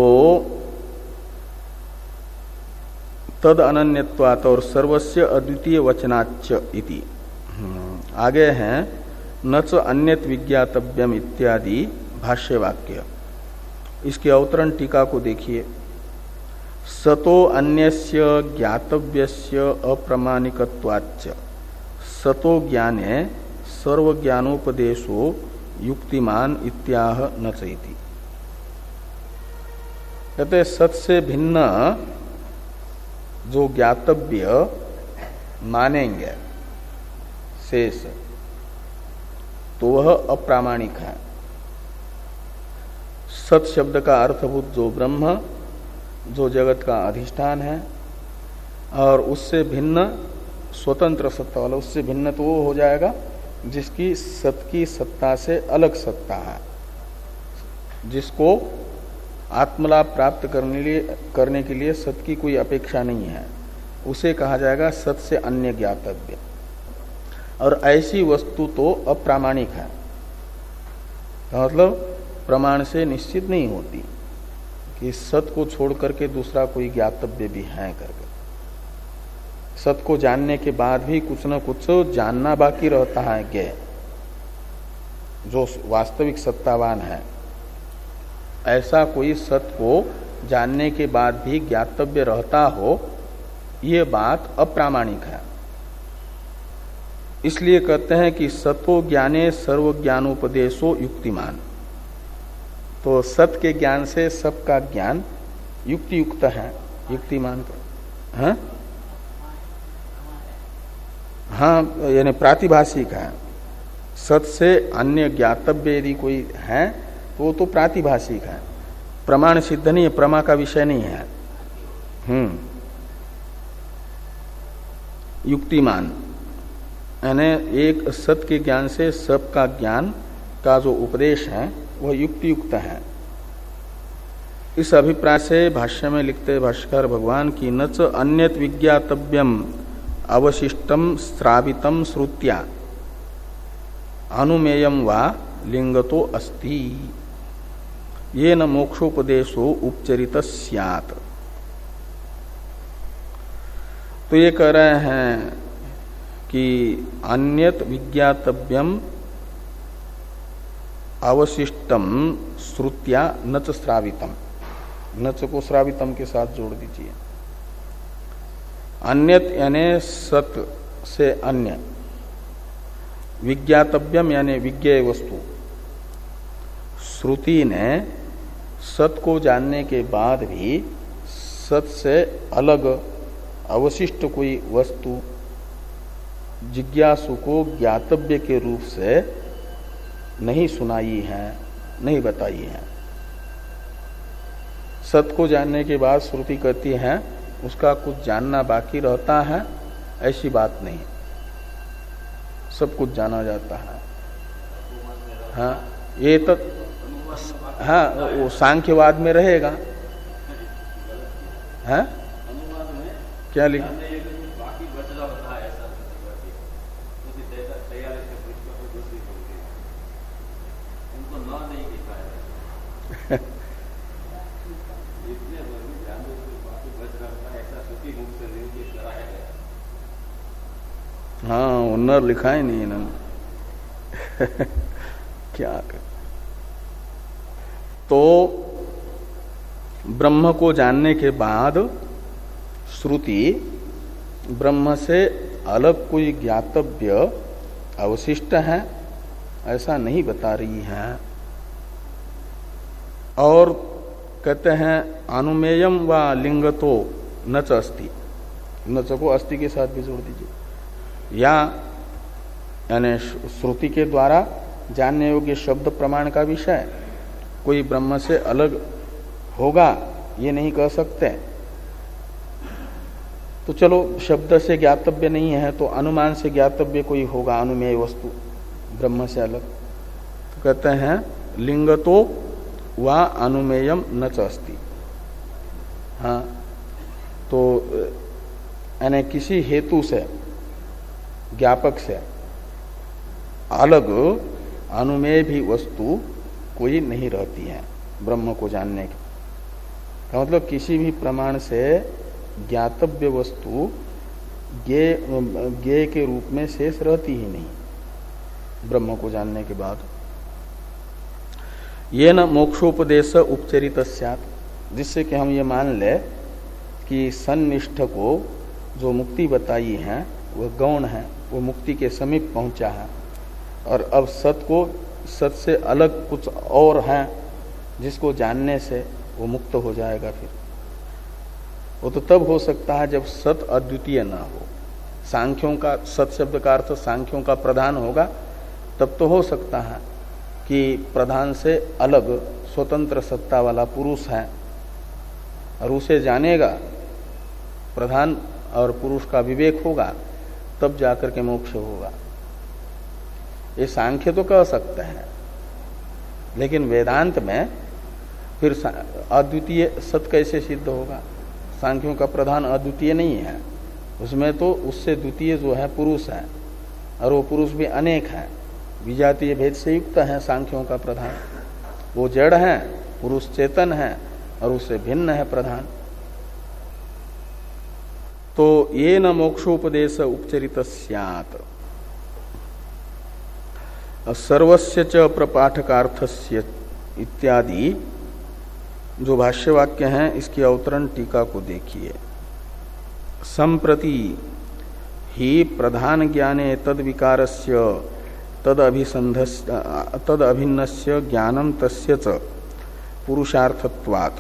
A: तद अनन्यत्वात् और सर्वस्य अद्वितीय वचनाच्च इति आगे हैं न च अन्यत विज्ञातव्यम इत्यादि भाष्य वाक्य। इसके अवतरण टीका को देखिए। सतो अन्यस्य ज्ञातव्यस्य अप्रमाणिकत्वाच्च सतो ज्ञाने सर्वज्ञानोपदेशो युक्तिमान इत्याह न चैति। कहते सत से भिन्न जो ज्ञातव्य मानेंगे शेष, तो वह अप्रामाणिक है। सत शब्द का अर्थभूत जो ब्रह्म, जो जगत का अधिष्ठान है, और उससे भिन्न स्वतंत्र सत्ता वाला, उससे भिन्न तो वो हो जाएगा जिसकी सत की सत्ता से अलग सत्ता है, जिसको आत्मलाभ प्राप्त करने लिए करने के लिए सत की कोई अपेक्षा नहीं है, उसे कहा जाएगा सत से अन्य ज्ञातव्य। और ऐसी वस्तु तो अप्रामाणिक है, मतलब प्रमाण से निश्चित नहीं होती कि सत को छोड़ करके दूसरा कोई ज्ञातव्य भी है करके। सत को जानने के बाद भी कुछ न कुछ जानना बाकी रहता है ज्ञ, जो वास्तविक सत्तावान है। ऐसा कोई सत को जानने के बाद भी ज्ञातव्य रहता हो, ये बात अप्रामाणिक है। इसलिए कहते हैं कि सतो ज्ञाने सर्व ज्ञानोपदेशो युक्तिमान। तो सत के ज्ञान से सबका ज्ञान युक्ति युक्त है, युक्तिमान का है? हाँ, यानी प्रातिभाषिक है। सत से अन्य ज्ञातव्य यदि कोई है तो वो तो प्रातिभाषिक है, प्रमाण सिद्ध नहीं है, प्रमा का विषय नहीं है। हम्म युक्तिमान यानी एक सत के ज्ञान से सबका ज्ञान का जो उपदेश है वह युक्ति युक्त है। इस अभिप्राय से भाष्य में लिखते भाष्यकार भगवान की न च अन्यत विज्ञातव्यम अवशिष्टम श्रावितम श्रुत्या अनुमेयम वा लिंगतो अस्ति ये न मोक्षोपदेशो उपचरित स्यात्। तो ये कह रहे हैं कि अन्यत विज्ञातव्यम अवशिष्टम श्रुत्या न च श्रावितम, न च को श्रावितम के साथ जोड़ दीजिए। अन्यत यानी सत से अन्य, विज्ञातव्यम यानी विज्ञेय वस्तु। श्रुति ने सत को जानने के बाद भी सत से अलग अवशिष्ट कोई वस्तु जिज्ञासु को ज्ञातव्य के रूप से नहीं सुनाई है, नहीं बताई है। सत को जानने के बाद श्रुति कहती है उसका कुछ जानना बाकी रहता है, ऐसी बात नहीं, सब कुछ जाना जाता है। हाँ, ये तो हाँ वो सांख्यवाद में रहेगा। हाँ क्या लिखा? हाँ वो नर लिखा ही नहीं इन्होंने क्या कर। तो ब्रह्म को जानने के बाद श्रुति ब्रह्म से अलग कोई ज्ञातव्य अवशिष्ट है ऐसा नहीं बता रही है। और कहते हैं अनुमेयम व लिंगतो न च अस्ति, न च को अस्ति के साथ भी जोड़ दीजिए। या यानी श्रुति के द्वारा जानने योग्य शब्द प्रमाण का विषय कोई ब्रह्म से अलग होगा ये नहीं कह सकते। तो चलो शब्द से ज्ञातव्य नहीं है तो अनुमान से ज्ञातव्य कोई होगा अनुमेय वस्तु ब्रह्म से अलग। तो कहते हैं लिंगतो वा अनुमेयम न च अस्ति। हाँ तो यानी किसी हेतु से ज्ञापक से अलग अनुमेय भी वस्तु कोई नहीं रहती है ब्रह्म को जानने की। का मतलब किसी भी प्रमाण से ज्ञातव्य वस्तु ज्ञेय ज्ञेय के रूप में शेष रहती ही नहीं ब्रह्म को जानने के बाद। ये न मोक्षोपदेश उपचरित स्यात्, जिससे कि हम ये मान ले कि सन्निष्ठ को जो मुक्ति बताई है वह गौण है, वो मुक्ति के समीप पहुंचा है। और अब सत को सत से अलग कुछ और है जिसको जानने से वो मुक्त हो जाएगा। फिर वो तो तब हो सकता है जब सत अद्वितीय ना हो। सांख्यों का सत शब्द का अर्थ सांख्यों का प्रधान होगा, तब तो हो सकता है कि प्रधान से अलग स्वतंत्र सत्ता वाला पुरुष है और उसे जानेगा, प्रधान और पुरुष का विवेक होगा, तब जाकर के मोक्ष होगा। ये सांख्य तो कह सकते हैं, लेकिन वेदांत में फिर अद्वितीय सत कैसे सिद्ध होगा? सांख्यों का प्रधान अद्वितीय नहीं है, उसमें तो उससे द्वितीय जो है पुरुष है, और वो पुरुष भी अनेक है, विजातीय भेद से युक्त है। सांख्यों का प्रधान वो जड़ है, पुरुष चेतन है, और उससे भिन्न है प्रधान। तो ये न मोक्षोपदेश उपचरित स्यात् सर्वस्य च प्रपाठकार्थस्य इत्यादि जो भाष्यवाक्य हैं इसकी अवतरण टीका को देखिए। संप्रति ही प्रधान ज्ञाने तद विकारस्य तद अभिसंधस्य तद अभिन्नस्य ज्ञानम तस्य च पुरुषार्थत्वात्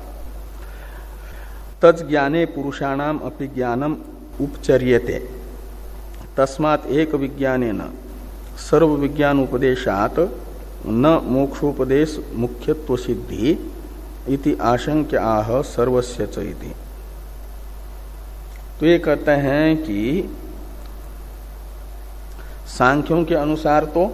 A: तज ज्ञाने पुरुषाणाम अपि ज्ञानम उपचर्यते तस्मात् एक विज्ञानेन सर्व विज्ञान उपदेशात न मोक्षोपदेश मुख्यत्व सिद्धि इति आशंक्य आह सर्वस्य च इति। तो ये कहते हैं कि सांख्यों के अनुसार तो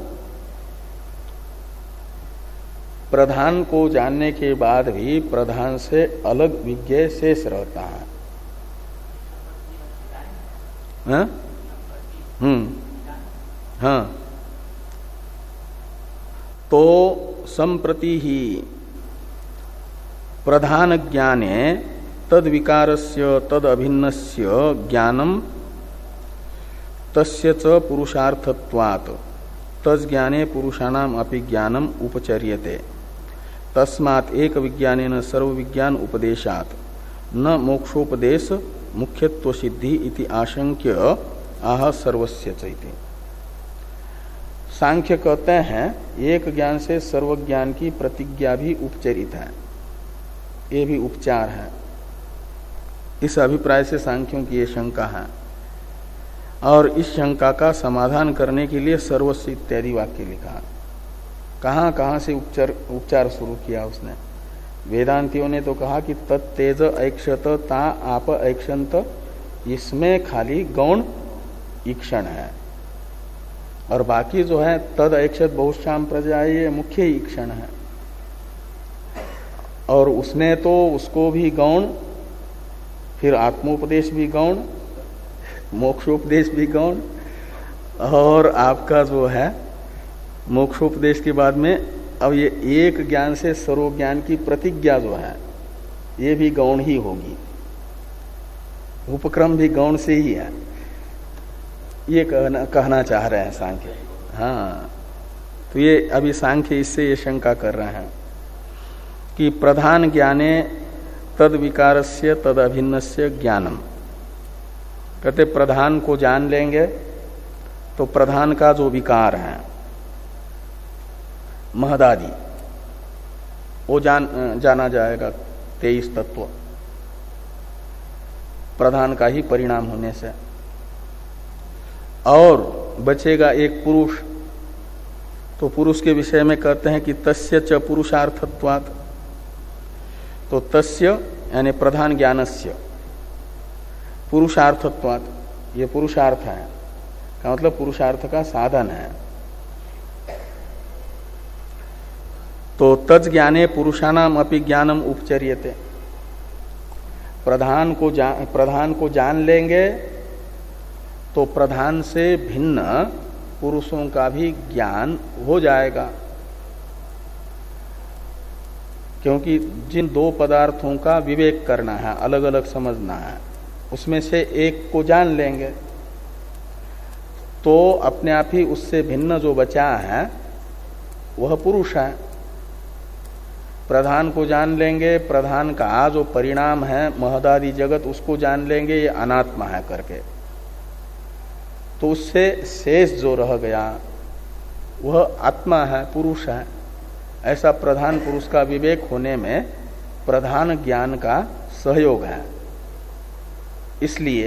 A: प्रधान को जानने के बाद भी प्रधान से अलग विज्ञेय शेष रहता है। हाँ? हम्म हाँ तो संप्रति ही प्रधान ज्ञाने तद विकारस्य तद अभिन्नस्य ज्ञानम तस्य च पुरुषार्थत्वात् तज ज्ञाने पुरुषाणाम अपि ज्ञानम उपचर्यते तस्मात् एक विज्ञानेन सर्व विज्ञान उपदेशात् न मोक्षोपदेश मुख्यत्व सिद्धि इति आशंक्य आह सर्वस्य च इति। सांख्य कहते हैं एक ज्ञान से सर्व ज्ञान की प्रतिज्ञा भी उपचरित है, ये भी उपचार है। इस अभिप्राय से सांख्यों की ये शंका है, और इस शंका का समाधान करने के लिए सर्वस्व इत्यादि वाक्य लिखा। कहाँ कहाँ से उपचार उपचार शुरू किया उसने? वेदांतियों ने तो कहा कि तत्तेज ऐक्षत ता आप ऐक्षंत, इसमें खाली गौण ईक्षण है, और बाकी जो है तद ऐक्षत बहुश्याम प्रजा ये मुख्य ईक्षण है। और उसने तो उसको भी गौण, फिर आत्मोपदेश भी गौण, मोक्षोपदेश भी गौण, और आपका जो है मोक्षोपदेश के बाद में अब ये एक ज्ञान से सर्व ज्ञान की प्रतिज्ञा जो है ये भी गौण ही होगी, उपक्रम भी गौण से ही है। ये कहना कहना चाह रहे हैं सांख्य। हाँ, तो ये अभी सांख्य इससे ये शंका कर रहे हैं कि प्रधान ज्ञाने तद विकारस्य तद अभिन्नस्य ज्ञानम। कहते प्रधान को जान लेंगे तो प्रधान का जो विकार है महदादि वो जान जाना जाएगा। तेईस तत्व प्रधान का ही परिणाम होने से। और बचेगा एक पुरुष, तो पुरुष के विषय में कहते हैं कि तस्य च पुरुषार्थत्वात्। तो तस्य यानी प्रधान ज्ञानस्य पुरुषार्थत्वात्, ये पुरुषार्थ है का मतलब पुरुषार्थ का साधन है। तो तज ज्ञाने पुरुषानाम अपि ज्ञानम उपचर्यते। प्रधान को जान प्रधान को जान लेंगे तो प्रधान से भिन्न पुरुषों का भी ज्ञान हो जाएगा, क्योंकि जिन दो पदार्थों का विवेक करना है, अलग अलग समझना है, उसमें से एक को जान लेंगे तो अपने आप ही उससे भिन्न जो बचा है वह पुरुष है। प्रधान को जान लेंगे, प्रधान का जो परिणाम है महदादि जगत उसको जान लेंगे ये अनात्मा है करके, तो उससे शेष जो रह गया वह आत्मा है, पुरुष है। ऐसा प्रधान पुरुष का विवेक होने में प्रधान ज्ञान का सहयोग है। इसलिए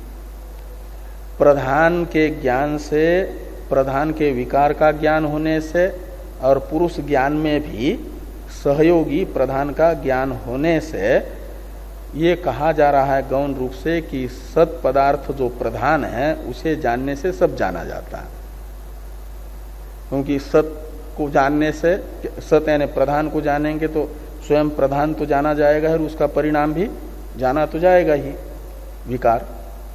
A: प्रधान के ज्ञान से, प्रधान के विकार का ज्ञान होने से और पुरुष ज्ञान में भी सहयोगी प्रधान का ज्ञान होने से ये कहा जा रहा है गौण रूप से कि सत पदार्थ जो प्रधान है उसे जानने से सब जाना जाता है। क्योंकि सत को जानने से, सत यानी प्रधान को जानेंगे तो स्वयं प्रधान तो जाना जाएगा और उसका परिणाम भी जाना तो जाएगा ही, विकार।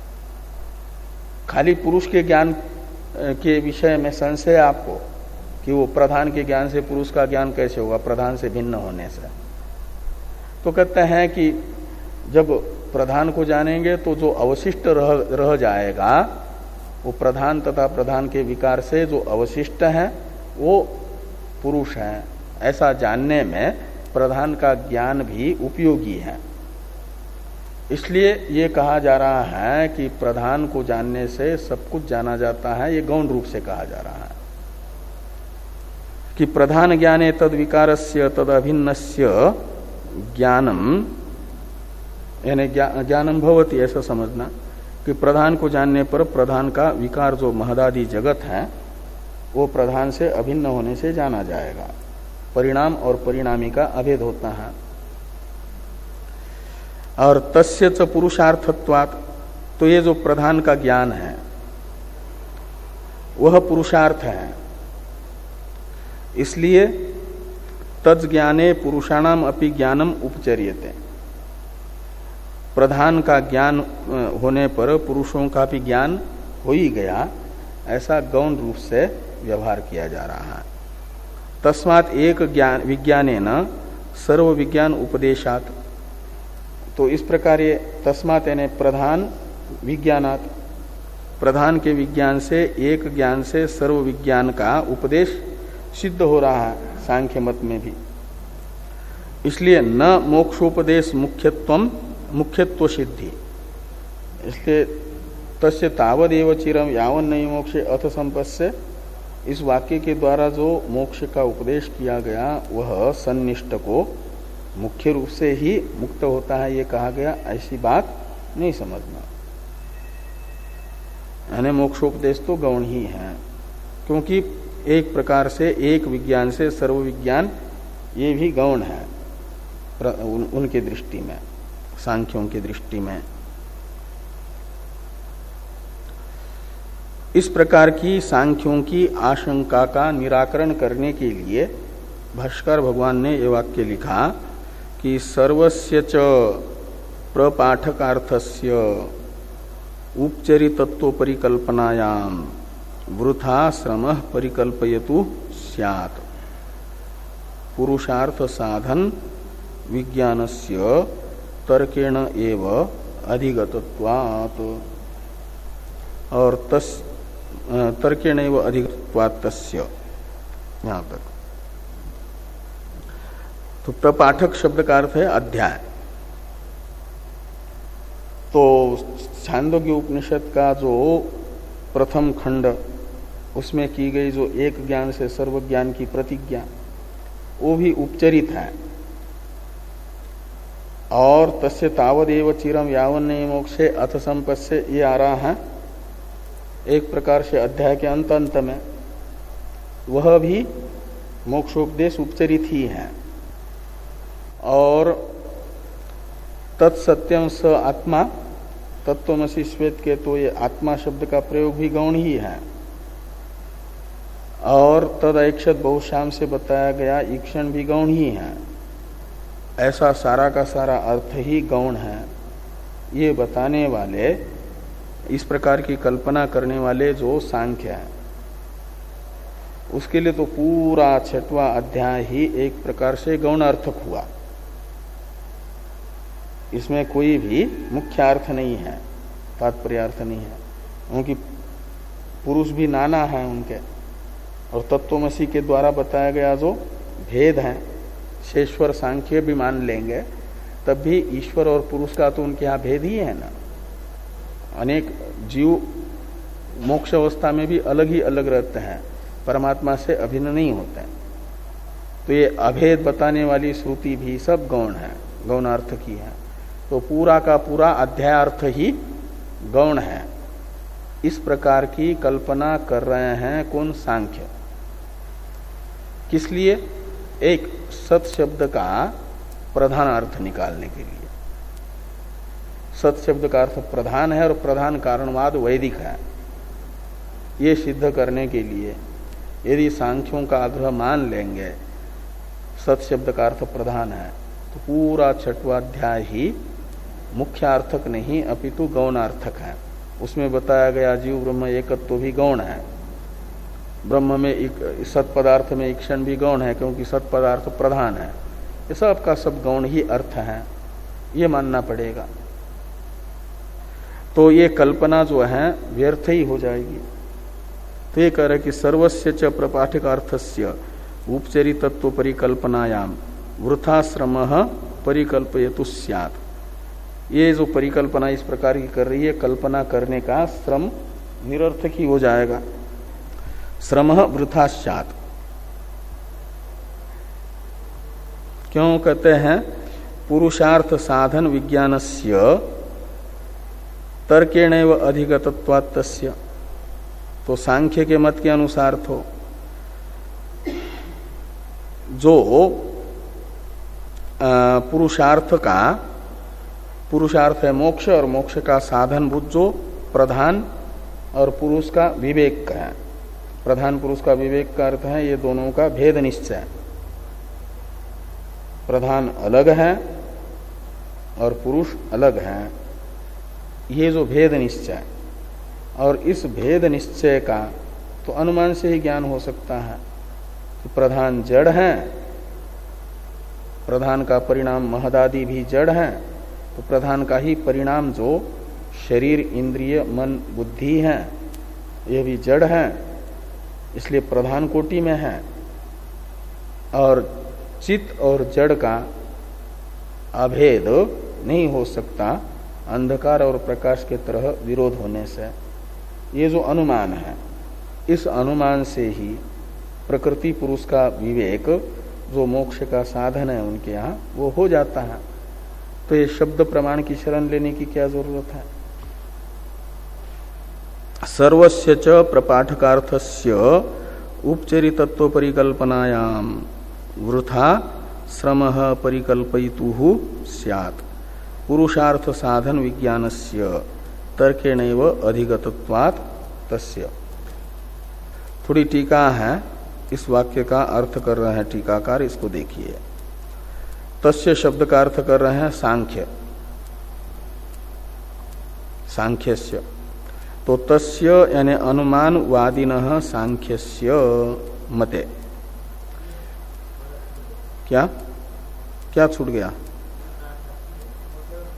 A: खाली पुरुष के ज्ञान के विषय में संशय आपको कि वो प्रधान के ज्ञान से पुरुष का ज्ञान कैसे होगा, प्रधान से भिन्न होने से। तो कहते हैं कि जब प्रधान को जानेंगे तो जो अवशिष्ट रह, रह जाएगा वो प्रधान तथा प्रधान के विकार से जो अवशिष्ट है वो पुरुष है। ऐसा जानने में प्रधान का ज्ञान भी उपयोगी है। इसलिए ये कहा जा रहा है कि प्रधान को जानने से सब कुछ जाना जाता है। ये गौण रूप से कहा जा रहा है कि प्रधान ज्ञाने तद विकारस्य तद अभिन्नस्य ज्ञानम, यानी ज्ञानम भवति, ऐसा समझना कि प्रधान को जानने पर प्रधान का विकार जो महदादि जगत है वो प्रधान से अभिन्न होने से जाना जाएगा। परिणाम और परिणामी का अभेद होता है। और तस्य च पुरुषार्थत्वात्, तो ये जो प्रधान का ज्ञान है वह पुरुषार्थ है। इसलिए तज ज्ञाने पुरुषाणाम अपि ज्ञानम उपचर्यते। प्रधान का ज्ञान होने पर पुरुषों का भी ज्ञान हो ही गया, ऐसा गौण रूप से व्यवहार किया जा रहा है। तस्मात् एक ज्ञान विज्ञानेन सर्व विज्ञान उपदेशात्। तो इस प्रकार ये तस्मात् यानी प्रधान विज्ञानात्, प्रधान के विज्ञान से एक ज्ञान से सर्व विज्ञान का उपदेश सिद्ध हो रहा है सांख्य मत में भी। इसलिए न मोक्षोपदेश मुख्यत्वम मुख्यत्व सिद्धि। इसलिए तस्य तावदेव चिरम यावन नहीं मोक्षे अथ संपस्य, इस वाक्य के द्वारा जो मोक्ष का उपदेश किया गया वह सन्निष्ठ को मुख्य रूप से ही मुक्त होता है ये कहा गया, ऐसी बात नहीं समझना। यानी मोक्षोपदेश तो गौण ही है, क्योंकि एक प्रकार से एक विज्ञान से सर्व विज्ञान ये भी गौण है उन, उनके दृष्टि में, सांख्यों की दृष्टि में। इस प्रकार की सांख्यों की आशंका का निराकरण करने के लिए भाष्कर भगवान ने ये वाक्य लिखा कि सर्वस्य च प्रपाठकार्थस्य उपचरितत्व परिकल्पनायाम वृथा श्रम परिकल्पयतु स्यात् पुरुषार्थ साधन विज्ञानस्य तर्केण एव अधिगतत्वात्। और तस तर्केणैव अधिगतत्वात् तस्य, यहां तक। तो प्रपाठक शब्द का अर्थ है अध्याय। तो छांदोग्य उपनिषद का जो प्रथम खंड, उसमें की गई जो एक ज्ञान से सर्व ज्ञान की प्रतिज्ञा, वो भी उपचरित है। और तस्य तावदेव चिरम यावन्ने मोक्षे अथ संपत्स्य, ये आ रहा है एक प्रकार से अध्याय के अंत अंत में। वह भी मोक्षोपदेश उपचरित ही है। और तत्सत्यम स आत्मा, तत्वमसि श्वेत के, तो ये आत्मा शब्द का प्रयोग भी गौण ही है। और तद ऐक्षत बहुश्याम से बताया गया ईक्षण भी गौण ही है। ऐसा सारा का सारा अर्थ ही गौण है। ये बताने वाले, इस प्रकार की कल्पना करने वाले जो सांख्य है, उसके लिए तो पूरा छठवां अध्याय ही एक प्रकार से गौण अर्थक हुआ। इसमें कोई भी मुख्य अर्थ नहीं है, तात्पर्य अर्थ नहीं है, क्योंकि पुरुष भी नाना है उनके। और तत्वमसी के द्वारा बताया गया जो भेद है, शेश्वर सांख्य भी मान लेंगे, तब भी ईश्वर और पुरुष का तो उनके यहाँ भेद ही है ना। अनेक जीव मोक्ष अवस्था में भी अलग ही अलग रहते हैं, परमात्मा से अभिन्न नहीं होते। तो ये अभेद बताने वाली श्रुति भी सब गौण है, गौणार्थ की है। तो पूरा का पूरा अध्यायार्थ ही गौण है। इस प्रकार की कल्पना कर रहे हैं कौन? सांख्य। किस लिए? एक सत शब्द का प्रधान अर्थ निकालने के लिए। सत शब्द का अर्थ प्रधान है और प्रधान कारणवाद वैदिक है, ये सिद्ध करने के लिए यदि सांख्यों का आग्रह मान लेंगे सत शब्द का अर्थ प्रधान है, तो पूरा छठवां अध्याय ही मुख्यार्थक नहीं अपितु गौणार्थक है। उसमें बताया गया जीव ब्रह्म एकत्व तो भी गौण है। ब्रह्म में एक सत पदार्थ में ईक्षण भी गौण है, क्योंकि सत पदार्थ प्रधान है। ये सब का सब गौण ही अर्थ है, ये मानना पड़ेगा। तो ये कल्पना जो है व्यर्थ ही हो जाएगी। तो ये कह रहे कि सर्वस्य च प्रपाठकार्थस्य उपचरितत्व परिकल्पनायाम वृथाश्रमः परिकल्पयतु स्यात्। ये जो परिकल्पना इस प्रकार की कर रही है, कल्पना करने का श्रम निरर्थक ही हो जाएगा। श्रमः वृथाश्चात्। क्यों कहते हैं? पुरुषार्थ साधन विज्ञानस्य तर्केणैव अधिगतत्वात् तस्य। तो सांख्य के मत के अनुसार तो जो पुरुषार्थ का, पुरुषार्थ है मोक्ष, और मोक्ष का साधनभूत जो प्रधान और पुरुष का विवेक का है। प्रधान पुरुष का विवेक का अर्थ है ये दोनों का भेद निश्चय। प्रधान अलग है और पुरुष अलग है, ये जो भेद निश्चय। और इस भेद निश्चय का तो अनुमान से ही ज्ञान हो सकता है। तो प्रधान जड़ है, प्रधान का परिणाम महदादि भी जड़ है, तो प्रधान का ही परिणाम जो शरीर इंद्रिय मन बुद्धि है, ये भी जड़ है, इसलिए प्रधान कोटि में है। और चित्त और जड़ का अभेद नहीं हो सकता अंधकार और प्रकाश के तरह विरोध होने से। ये जो अनुमान है, इस अनुमान से ही प्रकृति पुरुष का विवेक जो मोक्ष का साधन है उनके यहाँ, वो हो जाता है। तो ये शब्द प्रमाण की शरण लेने की क्या जरूरत है? सर्वस्य च प्रपाठकार्थस्य उपचरितत्व परिकल्पनायाम वृथा श्रमः परिकल्पयितुः स्यात् पुरुषार्थ साधन विज्ञानस्य तर्केणैव अधिगतत्वात् तस्य। थोड़ी टीका है, इस वाक्य का अर्थ कर रहे हैं टीकाकार, इसको देखिए। तस्य शब्द का अर्थ कर रहे हैं सांख्य, सांख्यस्य। तो तस्य यानी अनुमानवादिनः सांख्यस्य मते। क्या क्या छूट गया?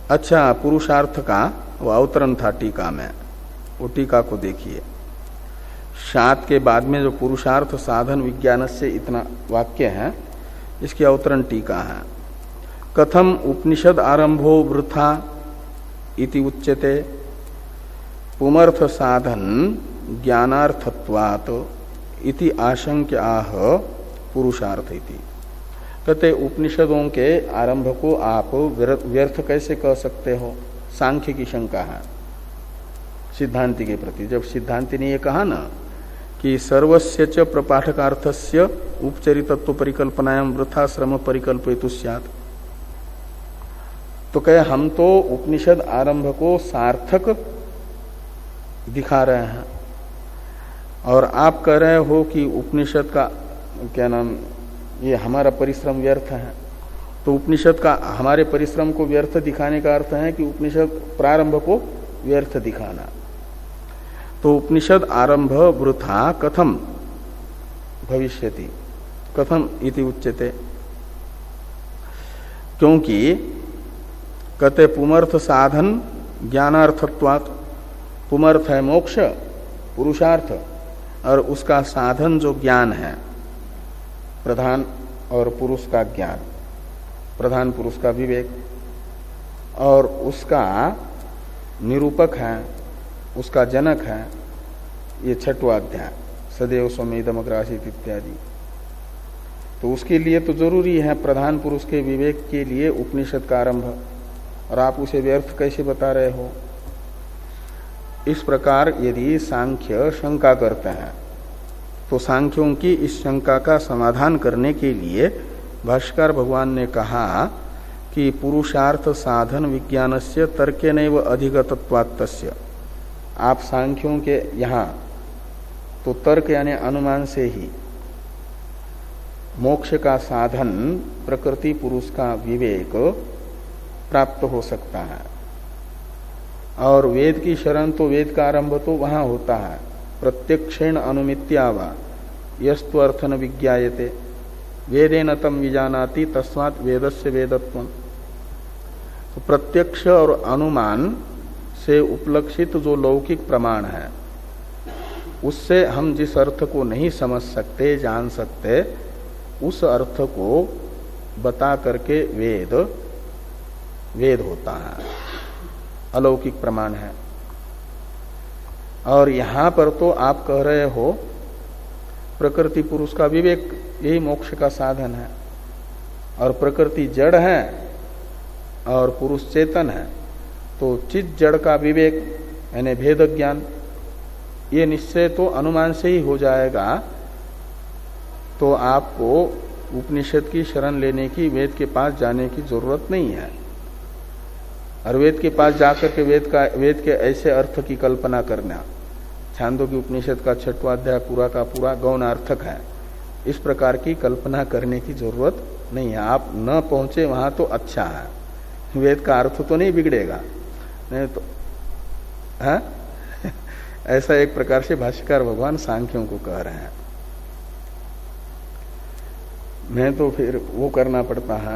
A: अच्छा, पुरुषार्थ का वो अवतरण था टीका में, वो टीका को देखिए। सात के बाद में जो पुरुषार्थ साधन विज्ञान से इतना वाक्य है, इसकी अवतरण टीका है। कथम उपनिषद आरंभो वृथा इति उच्यते पुमर्थ साधन ज्ञानार्थत्वात् इति आशंक्य आह पुरुषार्थ इति। कहते उपनिषदों के आरंभ को आप व्यर्थ कैसे कह सकते हो? सांख्य की शंका है सिद्धांति के प्रति। जब सिद्धांति ने ये कहा ना कि सर्वस्य च प्रपाठकार्थस्य उपचरितत्व परिकल्पनायाम वृथा श्रम परिकल्पयितु स्यात्, तो कहे हम तो उपनिषद आरंभ को सार्थक दिखा रहे हैं और आप कह रहे हो कि उपनिषद का क्या नाम ये हमारा परिश्रम व्यर्थ है। तो उपनिषद का हमारे परिश्रम को व्यर्थ दिखाने का अर्थ है कि उपनिषद प्रारंभ को व्यर्थ दिखाना। तो उपनिषद आरंभ वृथा कथम भविष्यति, कथम इति उच्यते, क्योंकि कहते पुमर्थ साधन ज्ञानार्थत्वात्। पुमर्थ है मोक्ष, पुरुषार्थ, और उसका साधन जो ज्ञान है, प्रधान और पुरुष का ज्ञान, प्रधान पुरुष का विवेक, और उसका निरूपक है, उसका जनक है ये छठवां अध्याय सदैव स्वमेदमग्रासीत इत्यादि। तो उसके लिए तो जरूरी है प्रधान पुरुष के विवेक के लिए उपनिषद का आरंभ, और आप उसे व्यर्थ कैसे बता रहे हो? इस प्रकार यदि सांख्य शंका करते हैं तो सांख्यों की इस शंका का समाधान करने के लिए भाष्कर भगवान ने कहा कि पुरुषार्थ साधन विज्ञानस्य तर्केनैव अधिगतत्वात्तस्य। आप सांख्यों के यहाँ तो तर्क यानी अनुमान से ही मोक्ष का साधन प्रकृति पुरुष का विवेक प्राप्त हो सकता है, और वेद की शरण तो वेद का आरंभ तो वहां होता है प्रत्यक्षेण अनुमित्यावा यस्तु अर्थ न विज्ञायते वेदेन तम विजानाति तस्मात् वेदस्य वेदत्वम्। तो प्रत्यक्ष और अनुमान से उपलक्षित जो लौकिक प्रमाण है उससे हम जिस अर्थ को नहीं समझ सकते जान सकते उस अर्थ को बता करके वेद वेद होता है, अलौकिक प्रमाण है। और यहां पर तो आप कह रहे हो प्रकृति पुरुष का विवेक यही मोक्ष का साधन है, और प्रकृति जड़ है और पुरुष चेतन है, तो चित जड़ का विवेक यानी भेद ज्ञान ये निश्चय तो अनुमान से ही हो जाएगा। तो आपको उपनिषद की शरण लेने की, वेद के पास जाने की जरूरत नहीं है, और वेद के पास जाकर के वेद का वेद के ऐसे अर्थ की कल्पना करना, छांदोग्य उपनिषद का छठवां अध्याय पूरा का पूरा गौणार्थक है, इस प्रकार की कल्पना करने की जरूरत नहीं है। आप न पहुंचे वहां तो अच्छा है, वेद का अर्थ तो नहीं बिगड़ेगा, नहीं तो है ऐसा एक प्रकार से भाष्यकार भगवान सांख्यों को कह रहे हैं। मैं तो फिर वो करना पड़ता है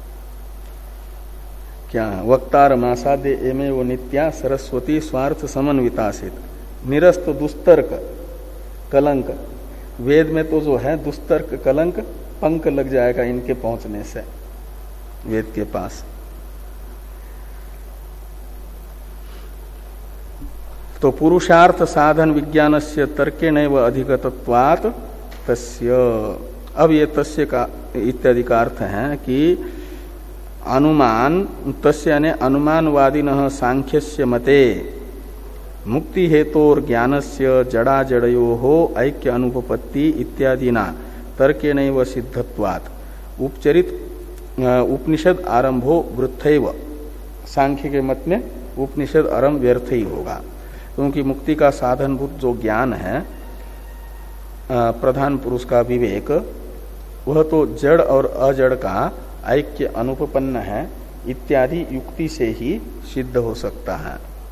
A: क्या, वक्तार मासादे एमे वो नित्या सरस्वती स्वार्थ समन्वितासित निरस्त दुस्तर्क कलंक। वेद में तो जो है दुस्तर्क कलंक पंख लग जाएगा इनके पहुंचने से वेद के पास। तो पुरुषार्थ साधन विज्ञानस्य तर्केणैव अधिगतत्वात् तस्य। अब ये तस्य का इत्यादि का अर्थ है कि अनुमान तस्य यानी अनुमानवादिनः सांख्यस्य मते मुक्ति हेतोर ज्ञानस्य जड़ा जड़योः ऐक्य अनुपपत्ति इत्यादिना तर्केणैव सिद्धत्वात् उपचरित उपनिषद आरंभो वृथैव। सांख्य के मत में उपनिषद आरंभ व्यर्थ ही होगा, क्योंकि मुक्ति का साधनभूत जो ज्ञान है प्रधान पुरुष का विवेक, वह तो जड़ और अजड़ का ऐक्य अनुपपन्न है इत्यादि युक्ति से ही सिद्ध हो सकता है।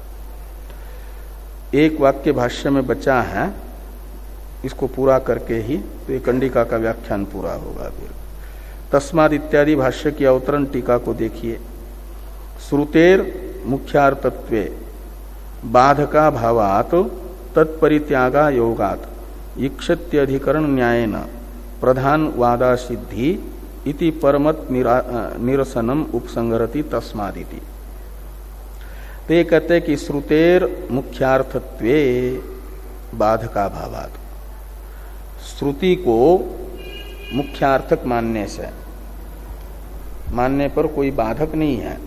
A: एक वाक्य भाष्य में बचा है, इसको पूरा करके ही तो ये कंडिका का व्याख्यान पूरा होगा। फिर तस्माद इत्यादि भाष्य की अवतरण टीका को देखिए। श्रुतेर मुख्यार्थत्वे बाधका भावात तत्परित्यागा योगात इक्षत्यधिकरण न्यायेन प्रधान वादा सिद्धि इति परमत निरसनम उपसंगरति तस्मादिति। तो ये कहते कि श्रुतेर मुख्यार्थत्वे बाधका भावात, श्रुति को मुख्यार्थक मानने से, मानने पर कोई बाधक नहीं है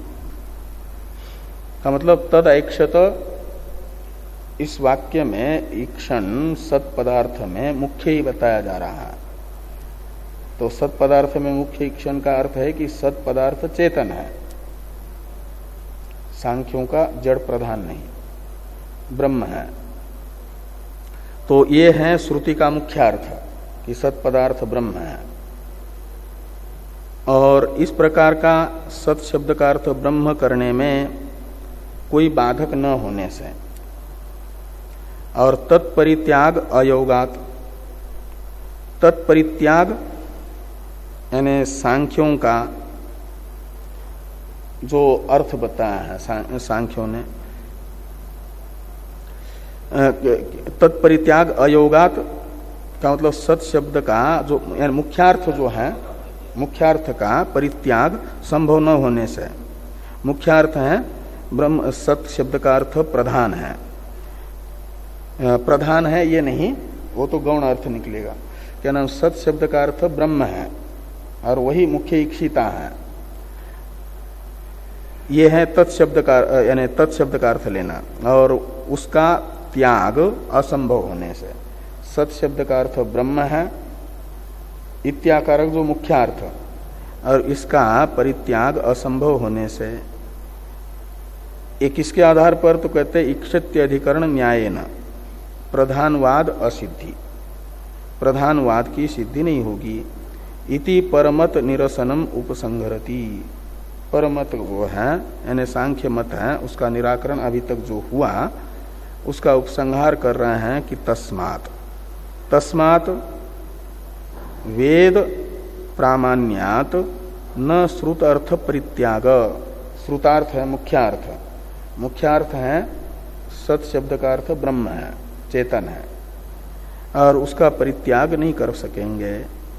A: का मतलब तद ऐक्षत, इस वाक्य में ईक्षण सत पदार्थ में मुख्य ही बताया जा रहा है। तो सत पदार्थ में मुख्य ईक्षण का अर्थ है कि सत पदार्थ चेतन है, सांख्यों का जड़ प्रधान नहीं, ब्रह्म है। तो ये है श्रुति का मुख्य अर्थ कि सत पदार्थ ब्रह्म है। और इस प्रकार का सत शब्द का अर्थ ब्रह्म करने में कोई बाधक न होने से, और तत्परित्याग अयोगात, तत्परित्याग यानी सांख्यों का जो अर्थ बताया है सांख्यों ने, तत्परित्याग अयोगात का मतलब सत शब्द का जो यानी मुख्यार्थ जो है, मुख्यार्थ का परित्याग संभव न होने से, मुख्यार्थ है ब्रह्म, सत शब्द का अर्थ प्रधान है, प्रधान है ये नहीं, वो तो गौण अर्थ निकलेगा। क्या नाम, सत शब्द का अर्थ ब्रह्म है और वही मुख्य इक्षिता है, ये है तत्शब्द का यानी तत्शब्द का अर्थ लेना। और उसका त्याग असंभव होने से, सत शब्द का अर्थ ब्रह्म है इत्याकारक जो मुख्यार्थ, और इसका परित्याग असंभव होने से, एक किसके आधार पर, तो कहते इक्षत्यधिकरण न्यायेन प्रधानवाद असिद्धि, प्रधानवाद की सिद्धि नहीं होगी। इति परमत निरसनम उपसंहरति, परमत वो है यानी सांख्य मत है, उसका निराकरण अभी तक जो हुआ उसका उपसंहार कर रहे हैं कि तस्मात्, तस्मात् वेद प्रामाण्यात न श्रुत अर्थ परित्याग, श्रुतार्थ है मुख्यार्थ, मुख्यार्थ है सत शब्द का अर्थ ब्रह्म है, चेतन है, और उसका परित्याग नहीं कर सकेंगे।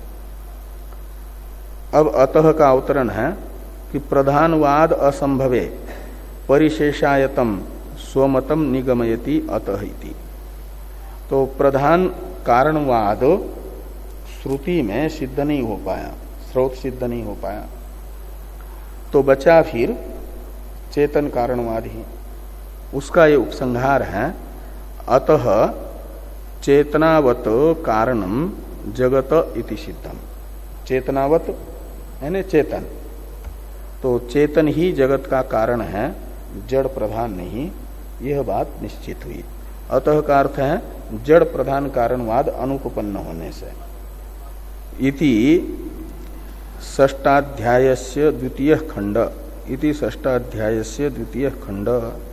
A: अब अतः का अवतरण है कि प्रधानवाद असंभवे परिशेषायतम स्वमतम निगमयति अतः इति। तो प्रधान कारणवाद श्रुति में सिद्ध नहीं हो पाया, स्रोत सिद्ध नहीं हो पाया, तो बचा फिर चेतन कारणवाद ही, उसका ये उपसंहार है। अतः चेतनावत कारणम जगत इति सिद्धम, चेतनावत यानी चेतन, तो चेतन ही जगत का कारण है, जड़ प्रधान नहीं, यह बात निश्चित हुई। अतः का अर्थ है जड़ प्रधान कारणवाद अनुपपन्न होने से। इति षष्ठाध्यायस्य द्वितीय खंड, इति षष्ठाध्यायस्य द्वितीय खंड।